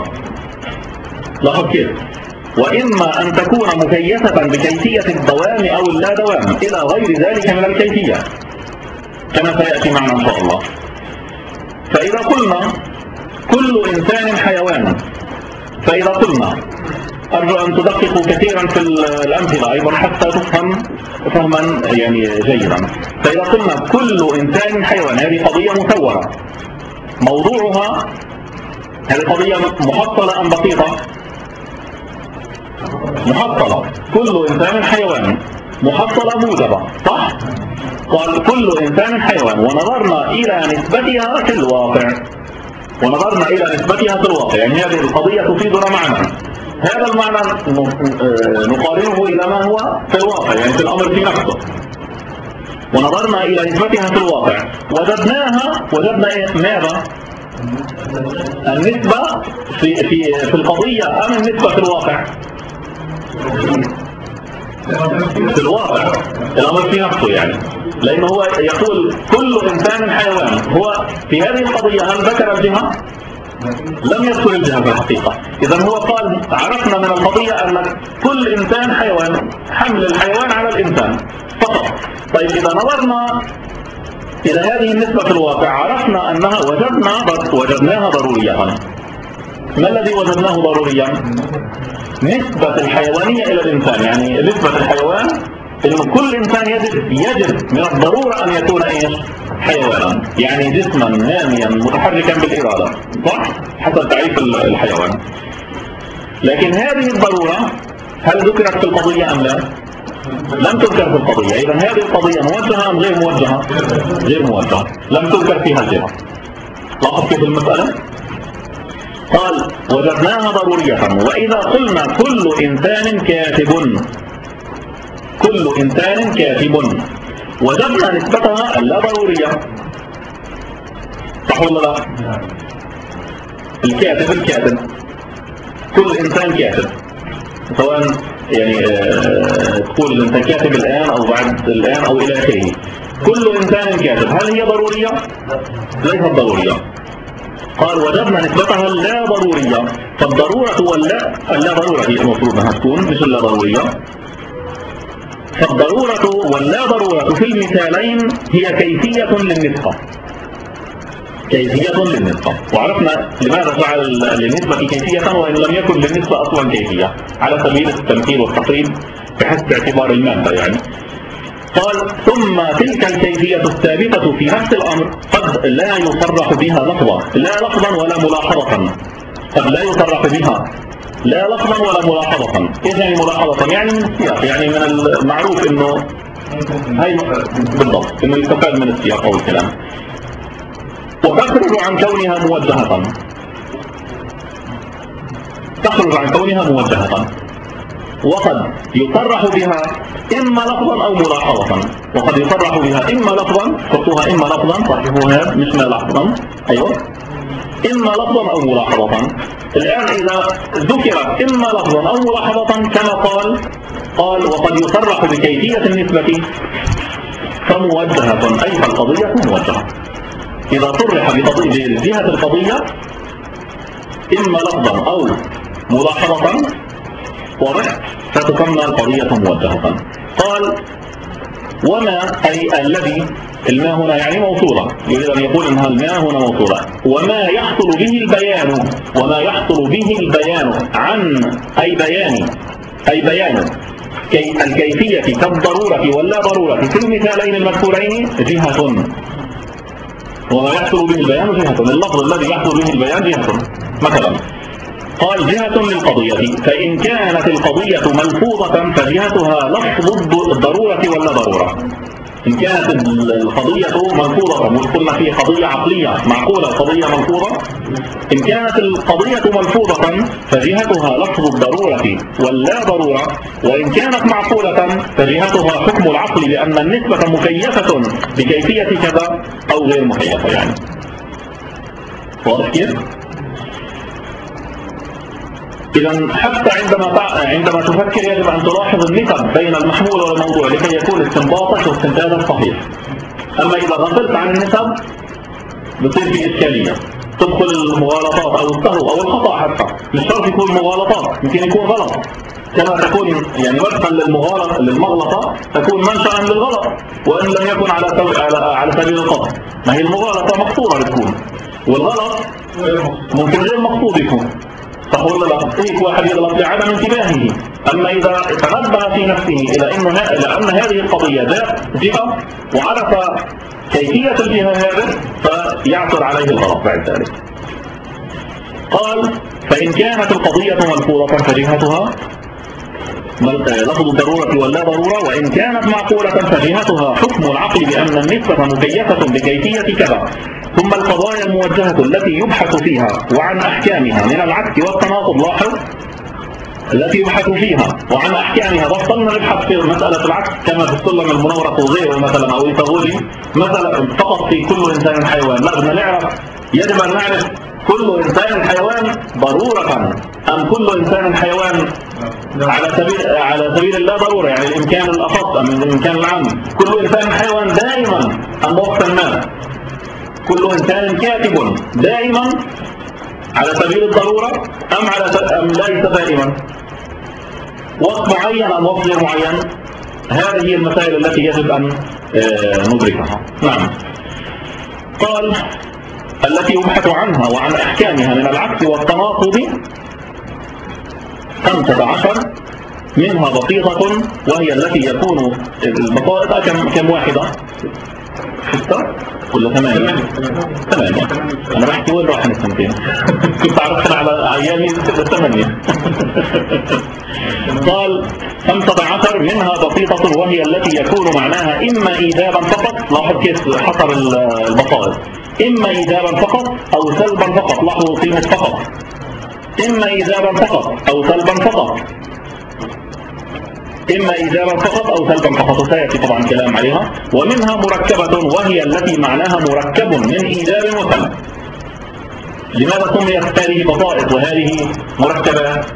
لاحظ كيف؟ وإما أن تكون مكيفة بكيفية الدوام أو اللا دوام إلى غير ذلك من الكيفية كما سيأتي معنا إن شاء الله. فإذا قلنا كل إنسان حيوان، فإذا قلنا أرجو أن تدققوا كثيرا في الأمثلة أيضا حتى تفهم فهما يعني جيدا. فإذا قلنا كل إنسان حيوان، هذه قضية مصورة، موضوعها هذه قضية محصلة أم بسيطة؟ محصلة. كل إنسان حيوان محصلة موجبة، صح؟ قال كل إنسان حيوان، ونظرنا إلى نسبتها في الواقع، ونظرنا إلى نسبتها في الواقع، يعني هذه القضية تفيدنا معنى، هذا المعنى نقارنه إلى ما هو في الواقع، يعني في الأمر في نفسه. ونظرنا إلى نسبتها في الواقع وجدناها، وجدنا إيه؟ ماذا؟ النسبة في في في القضية أم النسبة في الواقع؟ في الواقع، الأمر في نفسه يعني، لأنه هو يقول كل إنسان حيوان، هو في هذه القضية هل ذكر الجهة؟ لم يذكر الجهة في الحقيقة. إذا هو قال عرفنا من القضية أن كل إنسان حيوان، حمل الحيوان على الإنسان فقط. طيب إذا نظرنا إلى هذه النسبة في الواقع عرفنا أنها وجدنا وجدناها ضرورية. ما الذي وجدناه ضروريا؟ نسبة الحيوانية إلى الإنسان، يعني نسبة الحيوان إنه كل إنسان يجب يجب من الضرورة أن يكون إيش؟ حيوانا، يعني جسما ناميا متحركا بالإرادة، صح؟ حسب تعريف الحيوان. لكن هذه الضرورة هل ذكرت في القضية أم لا؟ لم تذكر في القضية. إذا هذه القضية موجهة أم غير موجهة؟ غير موجهة، لم تذكر فيها الجهة. لاحظ كيف المسألة؟ قال وجدناها ضرورية، وإذا قلنا كل إنسان كاتب، كل إنسان كاتب، وجدنا نسبتها اللا ضرورية، صح ولا لا؟ الكاتب الكاتب كل إنسان كاتب، سواء يعني آه تقول الإنسان كاتب الآن أو بعد الآن أو إلى آخره، كل إنسان كاتب، هل هي ضرورية؟ ليست ضرورية. قال وجدنا نسبتها لا ضرورية، فالضرورة واللا اللا ضرورة هي المفروض أنها تكون مش اللا ضرورية. فالضرورة واللا ضرورة في المثالين هي كيفية للنسبة، كيفية للنسبة، وعرفنا لماذا جعل للنسبة كيفية وإن لم يكن للنسبة أصلا كيفية، على سبيل التمثيل والتقريب بحسب اعتبار المادة يعني. قال ثم تلك الكيفية الثابتة في نفس الأمر قد لا يصرح بها لفظا، لا لفظا ولا ملاحظة، قد لا يصرح بها لا لفظا ولا ملاحظة. ايش يعني ملاحظة؟ يعني من السياق، يعني من المعروف انه هاي بالضبط انه يستفاد من السياق او الكلام. وتخرج عن كونها موجهة، تخرج عن كونها موجهة، وقد يصرح بها إما لفظا أو ملاحظة، وقد يصرح بها إما لفظا، حطوها إما لفظا، صحيحوا هذا مش ما لفظا، أيوة، إما لفظا أو ملاحظة. الآن إذا ذكرت إما لفظا أو ملاحظة كما قال قال وقد يصرح بكيفية النسبة فموجهة، أي فالقضية موجهة. إذا صرح بجهة القضية إما لفظا أو ملاحظة واضح فتسمى القضية موجهة. قال وما أي الذي، الماء هنا يعني موصولة، يريد أن يقول إنها الماء هنا موصولة، وما يحصل به البيان، وما يحصل به البيان عن أي بيان أي بيان كي الكيفية كالضرورة ولا ضرورة في المثالين المذكورين جهة، وما يحصل به البيان جهة، اللفظ الذي يحصل به البيان جهة. مثلا قال جهة للقضية، فإن كانت القضية ملفوظة فجهتها لفظ الضرورة ولا ضرورة. إن كانت القضية ملفوظة، قلنا في قضية عقلية معقولة، قضية ملفوظة، إن كانت القضية ملفوظة فجهتها لفظ الضرورة ولا ضرورة، وإن كانت معقولة فجهتها حكم العقل لأن النسبة مكيفة بكيفية كذا أو غير مكيفة يعني. واضح كيف؟ إذا حتى عندما عندما تفكر يجب أن تلاحظ النسب بين المحمول والموضوع لكي يكون استنباطك واستنتاجك صحيح. أما إذا غفلت عن النسب بتصير في إشكالية، تدخل المغالطات أو السهو أو الخطأ، حتى مش شرط يكون مغالطات، يمكن يكون غلط، كما تكون يعني مدخل للمغالطة للمغلطة تكون منشأ للغلط، وإن لم يكن على على على سبيل الخطأ. ما هي المغالطة مقصودة بتكون، والغلط ممكن غير مقصود يكون، صح ولا لا؟ هيك واحد يغلط لعدم انتباهه. أما إذا تنبه في نفسه إلى إنه إلى أن هذه القضية ذات جهة وعرف كيفية الجهة هذه فيعثر عليه الغلط بعد ذلك. قال فإن كانت القضية ملفوظة فجهتها لفظ الضرورة واللا ضرورة، وإن كانت معقولة فجهتها حكم العقل بأن النسبة مكيفة بكيفية كذا. ثم القضايا الموجهة التي يبحث فيها وعن أحكامها من العكس والتناقض، لاحظ التي يبحث فيها وعن أحكامها. بطلنا نبحث في مسألة العكس كما في السلم المنورة وغيره مثلا أو الفيثاغوري مثلا فقط في كل إنسان حيوان، لا، بدنا نعرف، يجب أن نعرف كل إنسان حيوان ضرورة أم كل إنسان حيوان على سبيل على سبيل اللا ضرورة، يعني الإمكان الأخص أم الإمكان العام. كل إنسان حيوان دائما أم وقتا ما. كل إنسان كاتب دائما على سبيل الضرورة أم على أم ليس دائما، وقت معين أم وقت غير معين. هذه المسائل التي يجب أن ندركها. نعم. قال التي يبحث عنها وعن أحكامها من العكس والتناقض خمسة عشر، منها بسيطة وهي التي يكون البسائط كم كم واحدة؟ ستة ولا ثمانية؟ ثمانية. أنا رحت وين راح السنتين؟ كنت عرفت على أيامي ثمانية. قال خمسة عشر منها بسيطة وهي التي يكون معناها إما إيجابا فقط، لاحظ كيف حصر البسائط، إما إيجابا فقط أو سلبا فقط، لاحظوا كلمة فقط، إما إيجابا فقط أو سلبا فقط، إما إيجابا فقط أو سلبا فقط، وسيأتي طبعا كلام عليها. ومنها مركبة وهي التي معناها مركب من إيجاب وسلب. لماذا سميت هذه بسائط وهذه مركبات؟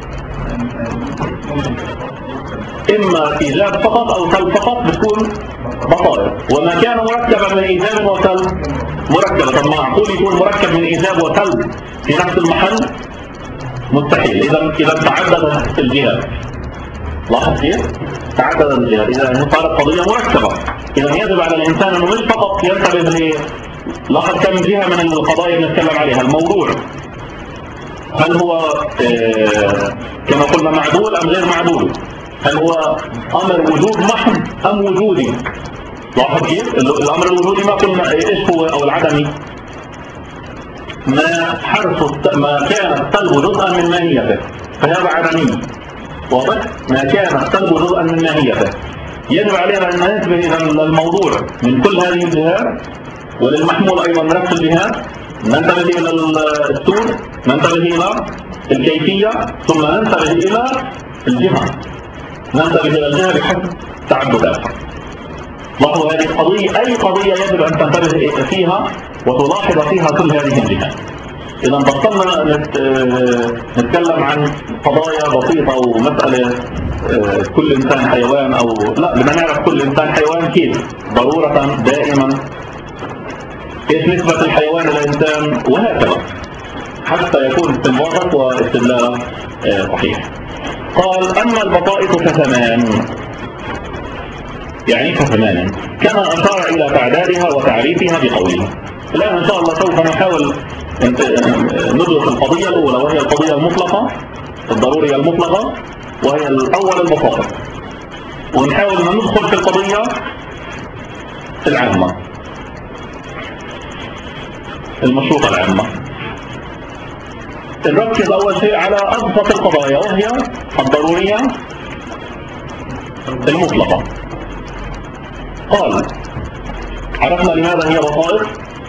إما إيجاب فقط أو سلب فقط بتكون بسائط، وما كان مركبا من إيجاب وسلب مركبة. طب معقول يكون مركب من إيجاب وسلب في نفس المحل؟ مستحيل. إذا إذا تعددت الجهات، لاحظ كيف؟ تعددت الجهات، إذا صارت قضية مركبة. إذا يجب على الإنسان أنه مش فقط ينتبه ل لاحظ كم جهة من القضايا نتكلم عليها. الموضوع هل هو آه كما قلنا معدول أم غير معدول؟ هل هو أمر وجود محض أم وجودي؟ لاحظ كيف؟ الأمر الوجودي ما قلنا إيش هو أو العدمي؟ ما حرف ما كان السلب جزءا من ماهيته فهذا عدمي. واضح؟ ما كان السلب جزءا من ماهيته. يجب علينا أن ننتبه إلى الموضوع من كل هذه الجهات، وللمحمول أيضا من نفس الجهات. ننتبه إلى السور، ننتبه إلى الكيفية، ثم ننتبه إلى الجهة، ننتبه إلى الجهة بحسب تعدداتها. لاحظوا هذه القضية، أي قضية يجب أن تنتبه فيها وتلاحظ فيها كل هذه الجهات. إذا بطلنا نتكلم عن قضايا بسيطة ومسألة كل إنسان حيوان أو لا، بدنا نعرف كل إنسان حيوان كيف ضرورة دائما، ايش نسبة الحيوان إلى الإنسان، وهكذا حتى يكون استنباطك واستدلالك صحيح. قال أما البسائط فثمان، يعني كثمان، كما أشار إلى تعدادها وتعريفها بقوله. الآن إن شاء الله سوف نحاول ندرس القضية الأولى وهي القضية المطلقة الضرورية المطلقة، وهي الأول البساطة، ونحاول أن ندخل في القضية العامة المشروطة العامة. نركز أول شيء على أبسط القضايا وهي الضرورية المطلقة. قال عرفنا لماذا هي بسائط.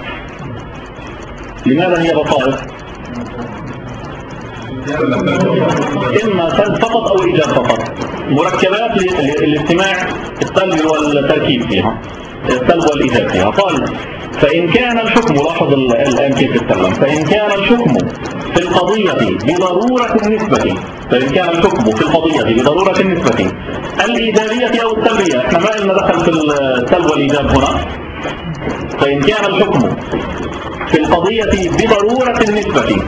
لماذا هي بسائط؟ إما سلب فقط أو إيجاب فقط، مركبات لاجتماع السلب والتركيب فيها، السلب والإيجاب فيها. قال فإن كان الحكم، لاحظ الآن كيف يتكلم، فإن كان الحكم في القضية بضرورة النسبة، فإن كان الحكم في القضية بضرورة النسبة الإيجابية أو السلبية، احنا ما لنا دخل في السلب والإيجاب هنا. فإن كان الحكم في القضية بضرورة النسبة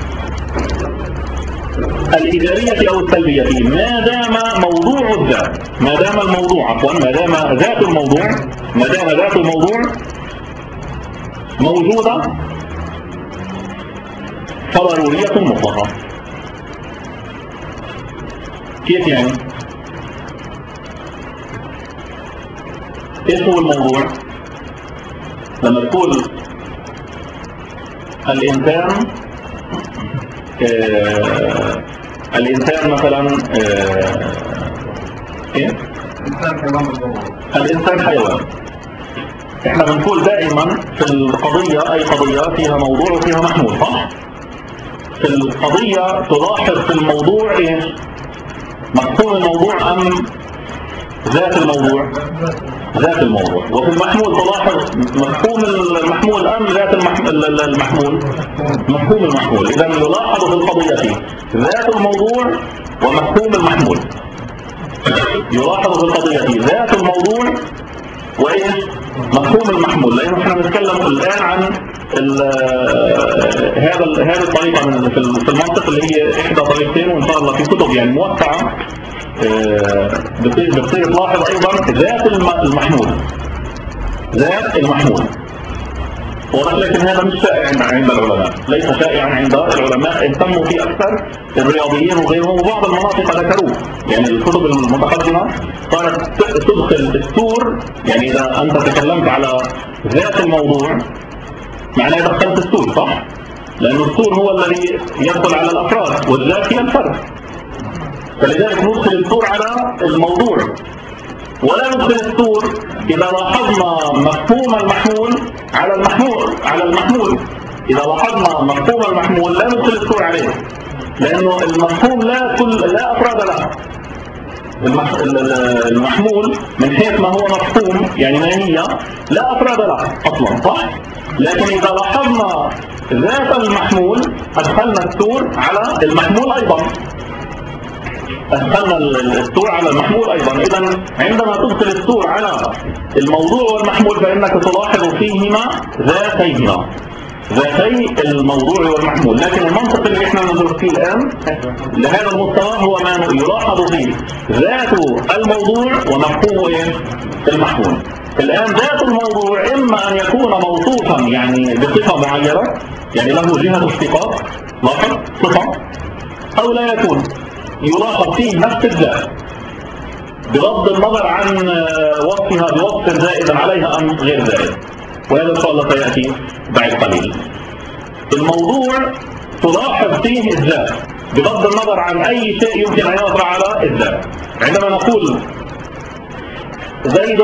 الإيجابية أو السلبية، ما دام موضوع الذات، ما دام الموضوع عفوا ما دام ذات الموضوع ما دام ذات الموضوع موجودة فضرورية مطلقة. كيف يعني؟ ايش هو الموضوع؟ لما تقول الإنسان آه الإنسان مثلا آه إيه؟ الإنسان كمان بالضبط. الإنسان حيوان. إحنا بنقول دائما في القضية، أي قضية فيها موضوع وفيها محمول، صح؟ في القضية تلاحظ في الموضوع إيش؟ مفهوم الموضوع أم ذات الموضوع؟ ذات الموضوع. وفي المحمول تلاحظ مفهوم المحمول أم ذات المحمول؟ مفهوم المحمول. إذا يلاحظ في القضية ذات الموضوع ومفهوم المحمول. يلاحظ في القضية ذات الموضوع وإيش؟ مفهوم المحمول. لأنه احنا بنتكلم الآن عن هذا هذه الطريقة من في المنطق اللي هي إحدى طريقتين، وإن شاء الله في كتب يعني موسعة بتصير تلاحظ أيضا ذات المحمول. ذات المحمول. ولكن هذا مش شائع عند العلماء، ليس شائعا عند العلماء، اهتموا فيه أكثر الرياضيين وغيرهم، وبعض المناطق ذكروه. يعني الكتب المتقدمة صارت تدخل السور، يعني إذا أنت تكلمت على ذات الموضوع معناه دخلت السور، صح؟ لأن السور هو الذي يدخل على الأفراد والذات هي الفرد، فلذلك ندخل السور على الموضوع، ولا ندخل السور إذا لاحظنا مفهوم المحمول على المحمول على المحمول. إذا لاحظنا مفهوم المحمول لا ندخل السور عليه، لأنه المفهوم لا كل لا أفراد له. المحمول من حيث ما هو مفهوم يعني ماهية لا أفراد له أصلا، صح؟ لكن إذا لاحظنا ذات المحمول أدخلنا السور على المحمول أيضا. أدخلنا السور على المحمول أيضا. إذا عندما تدخل السور على الموضوع والمحمول فإنك تلاحظ فيهما ذاتيهما، ذاتي الموضوع والمحمول. لكن المنطق اللي احنا ندرس فيه الآن لهذا المستوى هو ما يلاحظ فيه ذات الموضوع ومفهوم ايه؟ المحمول. الآن ذات الموضوع إما أن يكون موصوفا يعني بصفة معينة، يعني له جهة اشتقاق، لاحظ صفة، أو لا يكون، يلاحظ فيه نفس الذات بغض النظر عن وصفها بوصف زائد عليها أم غير زائد، وهذا إن شاء الله سيأتي بعد قليل. الموضوع تلاحظ فيه الذات بغض النظر عن أي شيء يمكن أن يظهر على الذات. عندما نقول زيد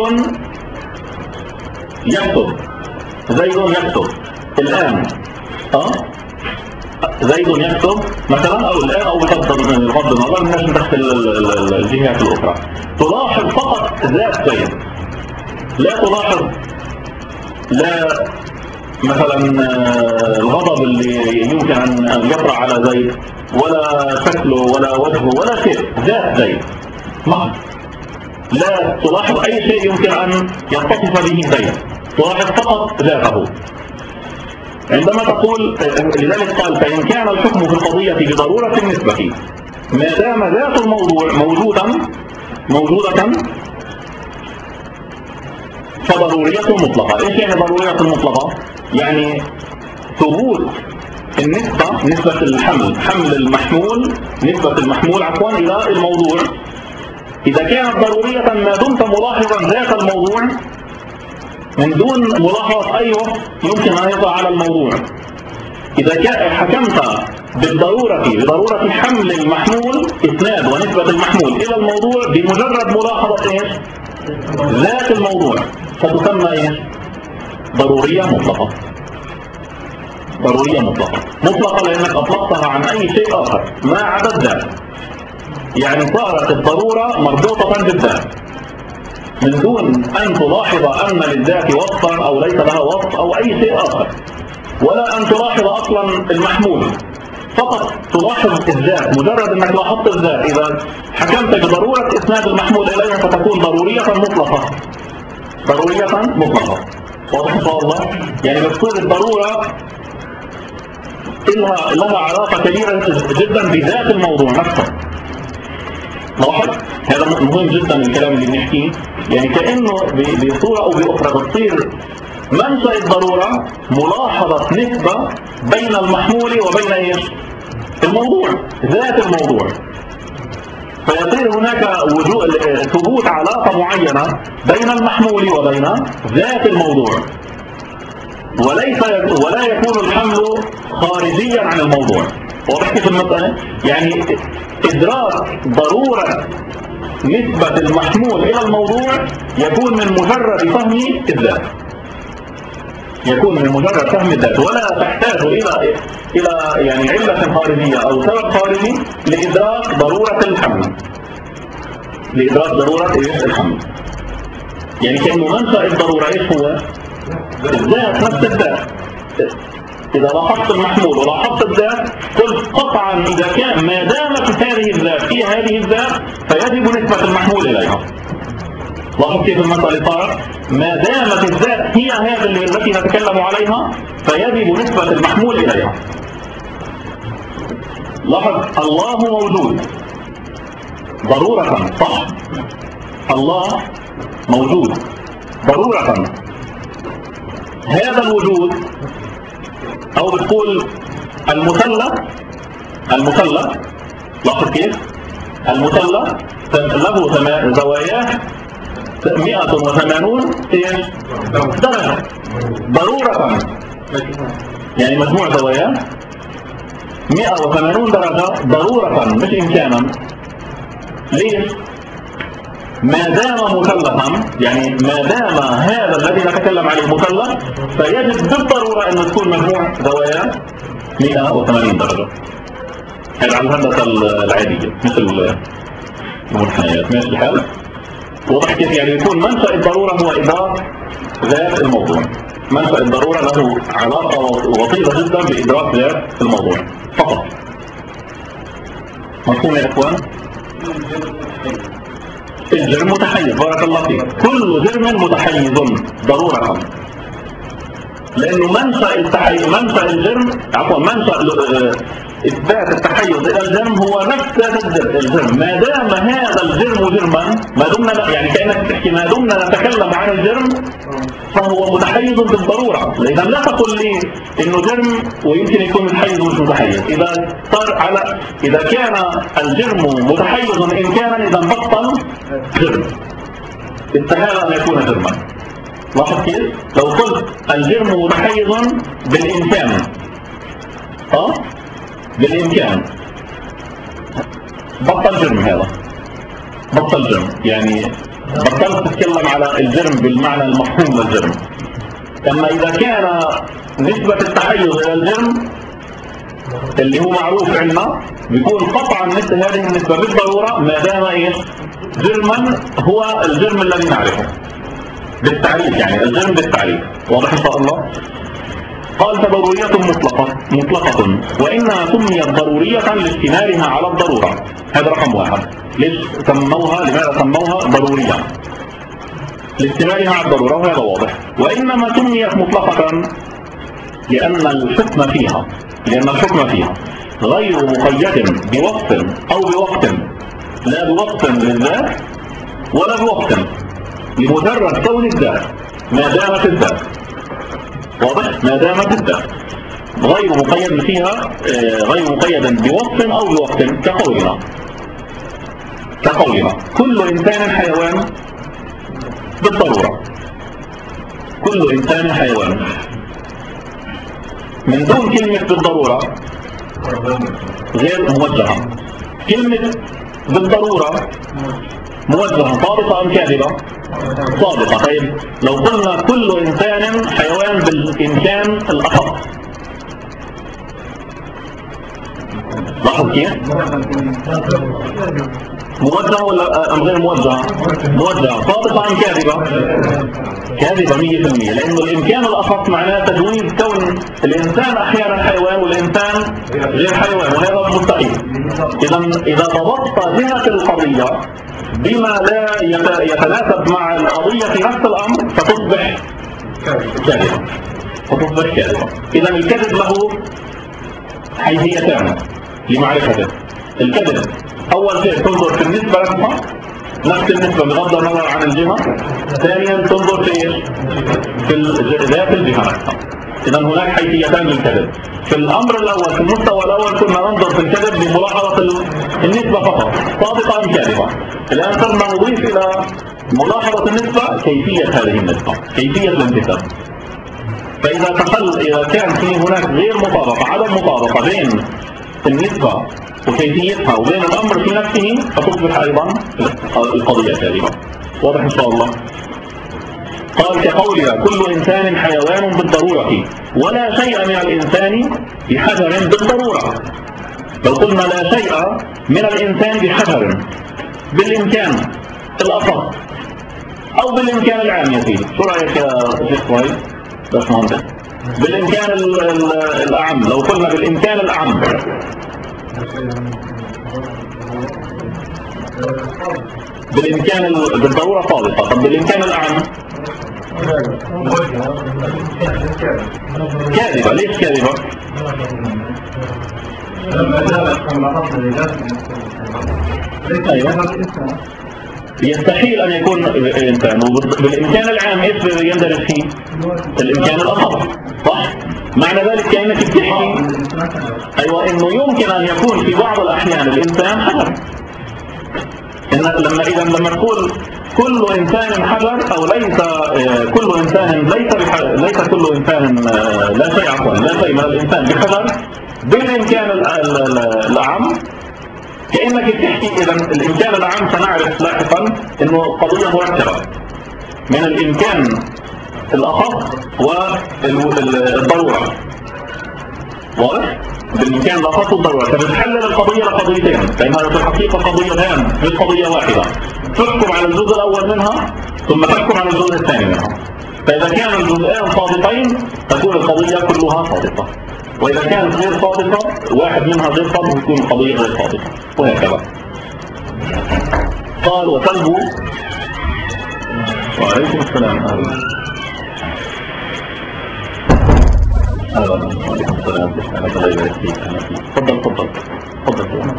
يكتب، زيد يكتب الآن، أه؟ زيد يكتب مثلا، أو الآن أو بغض النظر الناس ندخل الجهات الأخرى، تلاحظ فقط ذات زيد، لا تلاحظ لا مثلا الغضب اللي يمكن أن يطرأ على زيد، ولا شكله ولا وجهه ولا شيء، ذات زيد محض. لا تلاحظ أي شيء يمكن أن يتصف به زيد، تلاحظ فقط ذاته. عندما تقول لذلك قال فإن كان الحكم في القضية بضرورة النسبة ما دام ذات الموضوع موجودا موجودة فضرورية مطلقة. ايش يعني ضرورية مطلقة؟ يعني ثبوت النسبة، نسبة الحمل، حمل المحمول، نسبة المحمول عفوا إلى الموضوع، إذا كانت ضرورية ما دمت ملاحظا ذات الموضوع من دون ملاحظة أي وصف يمكن أن يقع على الموضوع. إذا حكمت بالضرورة بضرورة حمل المحمول إسناد ونسبة المحمول إلى الموضوع بمجرد ملاحظة إيش؟ ذات الموضوع، فتسمى إيش؟ ضرورية مطلقة. ضرورية مطلقة مطلقة لأنك أطلقتها عن أي شيء آخر ما عدا الذات، يعني صارت الضرورة مربوطة بالذات من دون أن تلاحظ أن للذات وصفا أو ليس لها وصف أو أي شيء آخر، ولا أن تلاحظ أصلا المحمول، فقط تلاحظ الذات. مجرد أنك لاحظت الذات إذا حكمت بضرورة إسناد المحمول إليها فتكون ضرورية مطلقة. ضرورية مطلقة واضح إن شاء الله؟ يعني بتصير الضرورة لها لها علاقة كبيرة جدا بذات الموضوع نفسه. لاحظ هذا مهم جدا الكلام اللي بنحكيه، يعني كأنه بصورة أو بأخرى بتصير منشأ الضرورة ملاحظة نسبة بين المحمول وبين ايش؟ الموضوع، ذات الموضوع. فيصير هناك وجود ثبوت علاقة معينة بين المحمول وبين ذات الموضوع، وليس ولا يكون الحمل خارجيا عن الموضوع. واضح كيف المسألة؟ يعني إدراك ضرورة نسبة المحمول إلى الموضوع يكون من مجرد فهم الذات، يكون من مجرد فهم الذات، ولا تحتاج إلى إلى يعني علة خارجية أو سبب خارجي لإدراك ضرورة الحمل، لإدراك ضرورة إيش الحمل. يعني كأنه منشأ الضرورة إيش هو؟ الذات، نفس الذات. إذا لاحظت المحمول ولاحظت الذات قلت قطعا إذا كان ما دامت هذه الذات هي هذه الذات فيجب نسبة المحمول إليها. لاحظت كيف المسألة صارت؟ ما دامت الذات هي هذه التي نتكلم عليها فيجب نسبة المحمول إليها. لاحظ الله موجود ضرورة، صح؟ الله موجود ضرورة. هذا الوجود أو بتقول المثلث، المثلث لاحظ كيف؟ المثلث له زواياه مئة وثمانون درجة ضرورة، يعني مجموع زواياه مئة وثمانون درجة ضرورة مش إمكانا. ليش؟ ما دام مثلثا، يعني ما دام هذا الذي نتكلم عليه مثلث فيجب بالضرورة أن تكون مجموع زواياه مئة وثمانين درجة. هذا على الهندسة العادية مثل المنحنيات، ماشي الحال؟ واضح كيف؟ يعني يكون منشأ الضرورة هو إدراك ذات الموضوع. منشأ الضرورة له علاقة وطيدة جدا بإدراك ذات الموضوع فقط. مفهوم يا إخوان؟ الجرم متحيز، بارك الله فيك. كل جرم متحيز ضرورة، لأنه منشأ التحيز، منشأ الجرم عفوا منشأ إثبات التحيز إلى الجرم هو نفس الجرم. ما دام هذا الجرم جرما، ما دمنا يعني كأنك تحكي ما دمنا نتكلم عن الجرم فهو متحيز بالضرورة. إذا لا تقل لي إنه جرم ويمكن يكون متحيز ومش متحيز. إذا صار على إذا كان الجرم متحيزا إمكانا إذا بطل جرم، استحال أن يكون جرما. لاحظ كيف؟ لو قلت الجرم متحيز بالإمكان، اه بالإمكان بطل جرم، هذا بطل جرم، يعني بطلت تتكلم على الجرم بالمعنى المفهوم للجرم. أما إذا كان نسبة التحيز إلى الجرم اللي هو معروف عندنا بيكون قطعا مثل هذه النسبة بالضرورة ما دام إيش؟ جرما هو الجرم الذي نعرفه بالتعريف، يعني الجرم بالتعريف. واضح إن شاء الله؟ قال فضرورية مطلقة مطلقة وإنها سميت ضرورية لاشتمالها على الضرورة. هذا رقم واحد. ليش سموها؟ لماذا سموها ضرورية؟ لاشتمالها على الضرورة، وهذا واضح. وإنما سميت مطلقة لأن الحكم فيها لأن الحكم فيها غير مقيد بوقت أو بوقت، لا بوقت للذات ولا بوقت، لمجرد كون الذات ما دامت الذات. واضح؟ ما دامت الذات غير مقيد فيها، غير مقيد بوقت أو بوقت، كقولنا كقولنا كل إنسان حيوان بالضرورة، كل إنسان حيوان من دون كلمة بالضرورة غير موجهة. كلمة بالضرورة موجهة صادقة أم كاذبة؟ صادقة. طيب لو قلنا كل إنسان حيوان بالإمكان الأخف، لاحظ كيف؟ موجهة ولا أم غير موجهة؟ موجهة. صادقة أم كاذبة؟ كاذبة مية بالمية، لأنه الإمكان الأخف معناه تجويز كون الإنسان أحيانا حيوان والإنسان غير حيوان، وهذا مستحيل. إذا إذا ضبطت جهة القضية بما لا يتناسب مع القضية في نفس الأمر فتصبح كاذبة، فتصبح كاذبة. إذا الكذب له حيثيتان لمعرفته. الكذب أول شيء تنظر في النسبة نفسها، نفس النسبة بغض النظر عن الجهة. ثانيا تنظر في ايش؟ في ذات الجهة نفسها. إذا هناك حيثيتان للكذب. في الأمر الأول في المستوى الأول كنا ننظر في الكذب بملاحظة النسبة فقط، صادقة أم كاذبة. الآن صرنا نضيف إلى ملاحظة النسبة كيفية هذه النسبة، كيفية الانتساب. فإذا تخل إذا كان في هناك غير مطابقة، عدم مطابقة بين النسبة وكيفيتها وبين الأمر في نفسه فتصبح أيضا القضية كاذبة. واضح إن شاء الله؟ قال كقولها كل إنسان حيوان بالضرورة ولا شيء من الإنسان بحجر بالضرورة. لو قلنا لا شيء من الإنسان بحجر بالإمكان الأصح أو بالإمكان العام يا سيدي، شو رأيك يا شيخ كويس؟ بس مهندس بالإمكان الأعم، لو قلنا بالإمكان الأعم بالإمكان بالضرورة صادقة. طب بالإمكان الأعم كاذبة. ليش كاذبة؟ يستحيل أن يكون إنسان. بالإمكان العام إيش يندرج فيه؟ الإمكان الأخص، صح؟ معنى ذلك كأنك بتحكي أيوة إنه يمكن أن يكون في بعض الأحيان الإنسان حجر. إن لما إذا لما تقول كل إنسان حجر أو ليس كل إنسان ليس ليس كل إنسان لا شيء عفوا لا شيء من الإنسان بحجر بالإمكان الأعم، كأنك بتحكي إذا الإمكان العام سنعرف لاحقا إنه قضية مركبة من الإمكان الأخص والضرورة. واضح؟ بالإمكان الأخص والضرورة، فبتحلل القضية لقضيتين، لأنها في الحقيقة قضيتان مش قضية واحدة. تحكم على الجزء الأول منها ثم تحكم على الجزء الثاني منها. فإذا كان الجزئان صادقين تكون القضية كلها صادقة، وإذا كانت غير صادقة واحد منها غير صادق تكون القضية غير صادقة، وهكذا. قال وتلبو وعليكم السلام. أهلا وعليكم السلام. أنا الله يبارك فيك. تفضل تفضل تفضل.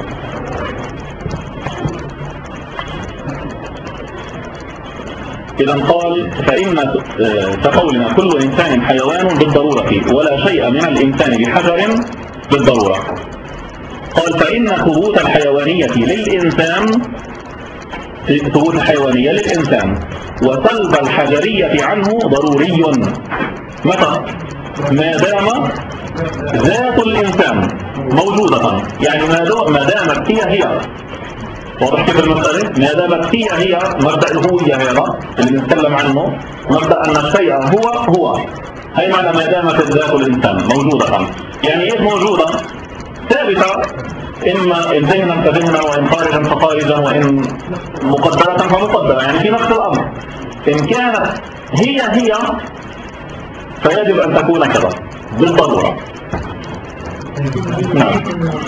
إذا قال فإن كقولنا كل إنسان حيوان بالضرورة ولا شيء من الإنسان بحجر بالضرورة. قال فإن ثبوت الحيوانية للإنسان ثبوت الحيوانية للإنسان وسلب الحجرية عنه ضروري متى؟ ما دام ذات الإنسان موجودة، يعني ما دامت هي هي. واضح كيف المسألة؟ ما دامت هي هي مبدأ الهوية هذا اللي بنتكلم عنه، مبدأ أن الشيء هو هو، هي معنى ما دامت ذات الإنسان موجودة. يعني إيه موجودة؟ ثابتة، إما إن ذهنا فذهنا وإن خارجا فخارجا وإن مقدرة فمقدرة، يعني في نفس الأمر. إن كانت هي هي فيجب أن تكون كذا بالضرورة. نعم.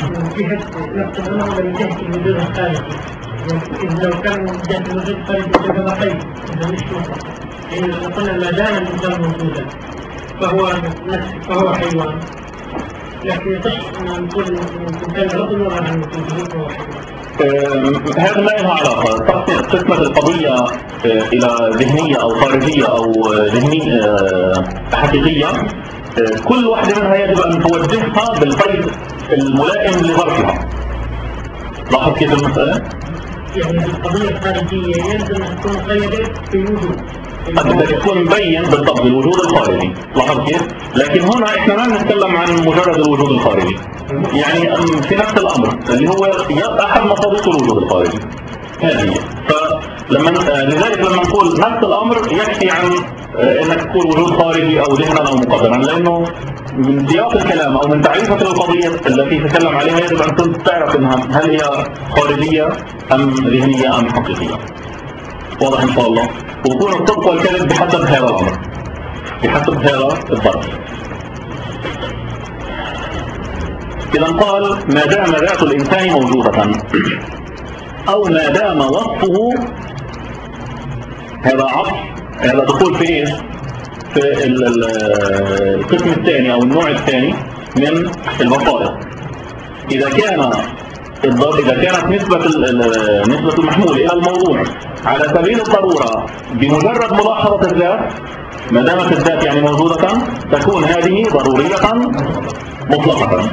لو كان جهة الوجود خارج هذا خير، هذا مش مطلق. يعني لو قلنا ما دام الإنسان موجودا فهو فهو حيوان، لكن يصح أن نقول الإنسان رجل ولا عن فهو حيوان. هذا ما له علاقة. قسمة القضية إلى ذهنية أو خارجية أو ذهنية حقيقية، كل واحدة منها يجب أن توجهها بالقيد الملائم لظرفها. لاحظ كيف المسألة؟ يعني القضية الخارجية يجب أن تكون قيدت في الوجود. بدك تكون مبين بالضبط بالوجود الخارجي. لاحظ كيف؟ لكن هنا احنا ما نتكلم عن مجرد الوجود الخارجي، يعني في نفس الأمر اللي هو أحد مصادر الوجود الخارجي هذه. فلما لذلك لما نقول نفس الأمر يكفي عن انك تكون وجود خارجي او ذهنا او مقدرا، لانه من سياق الكلام او من تعريفك للقضيه التي تتكلم عليها يجب ان تعرف انها هل هي خارجيه ام ذهنيه ام حقيقيه. واضح ان شاء الله؟ ويكون الصدق والكذب بحسب هذا الامر، بحسب هذا الظرف. اذا قال ما دام ذات الانسان موجوده او ما دام وصفه، هذا عطف، هذا دخول في ايش؟ في القسم الثاني او النوع الثاني من البصائر. اذا كان اذا كانت نسبة نسبة المحمول الى الموضوع على سبيل الضرورة بمجرد ملاحظة الذات، ما دامت الذات يعني موجودة، تكون هذه ضرورية مطلقة.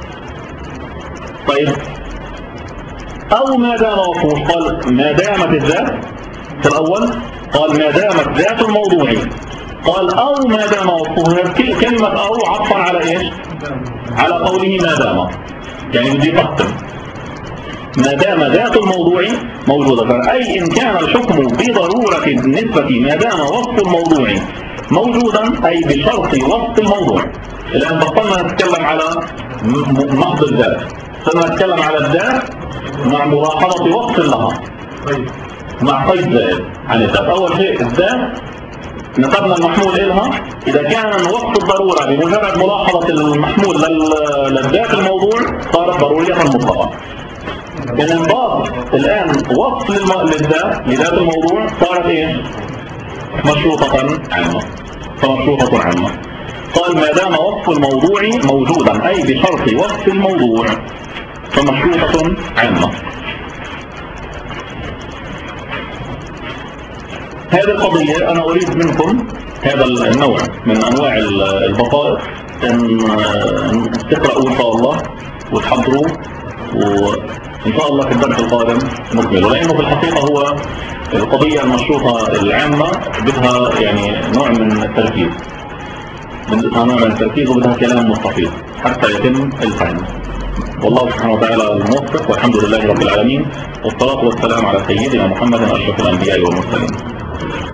طيب او ما دام وصفه، قال ما دامت الذات في الاول، قال ما دامت ذات الموضوع، قال او ما دام وصفه. كلمة او عطفا على ايش؟ على قوله ما دام. يعني بدي يقسم ما دام ذات الموضوع موجودة، أي إن كان الحكم بضرورة النسبة ما دام وصف الموضوع موجودا، أي بشرط وصف الموضوع. الآن بطلنا نتكلم على محض الذات، صرنا نتكلم على الذات مع ملاحظة وصف لها مع قيد زائد عن الذات. أول شيء الذات نسبنا المحمول إلها، إذا كان وصف الضرورة بمجرد ملاحظة المحمول للذات الموضوع صارت ضرورية مطلقة. إن انضاف الآن وصف للذات لذات الموضوع صارت إيه؟ مشروطة عامة. فمشروطة عامة قال ما دام وصف الموضوع موجودا، أي بشرط وصف الموضوع فمشروطة عامة. هذه القضية أنا أريد منكم هذا النوع من أنواع البسائط أن تقرأوا إن شاء الله وتحضروا، وإن شاء الله في الدرس القادم نكمل. لأنه في الحقيقة هو القضية المشروطة العامة بدها يعني نوع من التركيز، بدها نوع من التركيز وبدها كلام مستفيض حتى يتم الفهم. والله سبحانه وتعالى الموفق، والحمد لله رب العالمين، والصلاة والسلام على سيدنا محمد أشرف الأنبياء والمرسلين.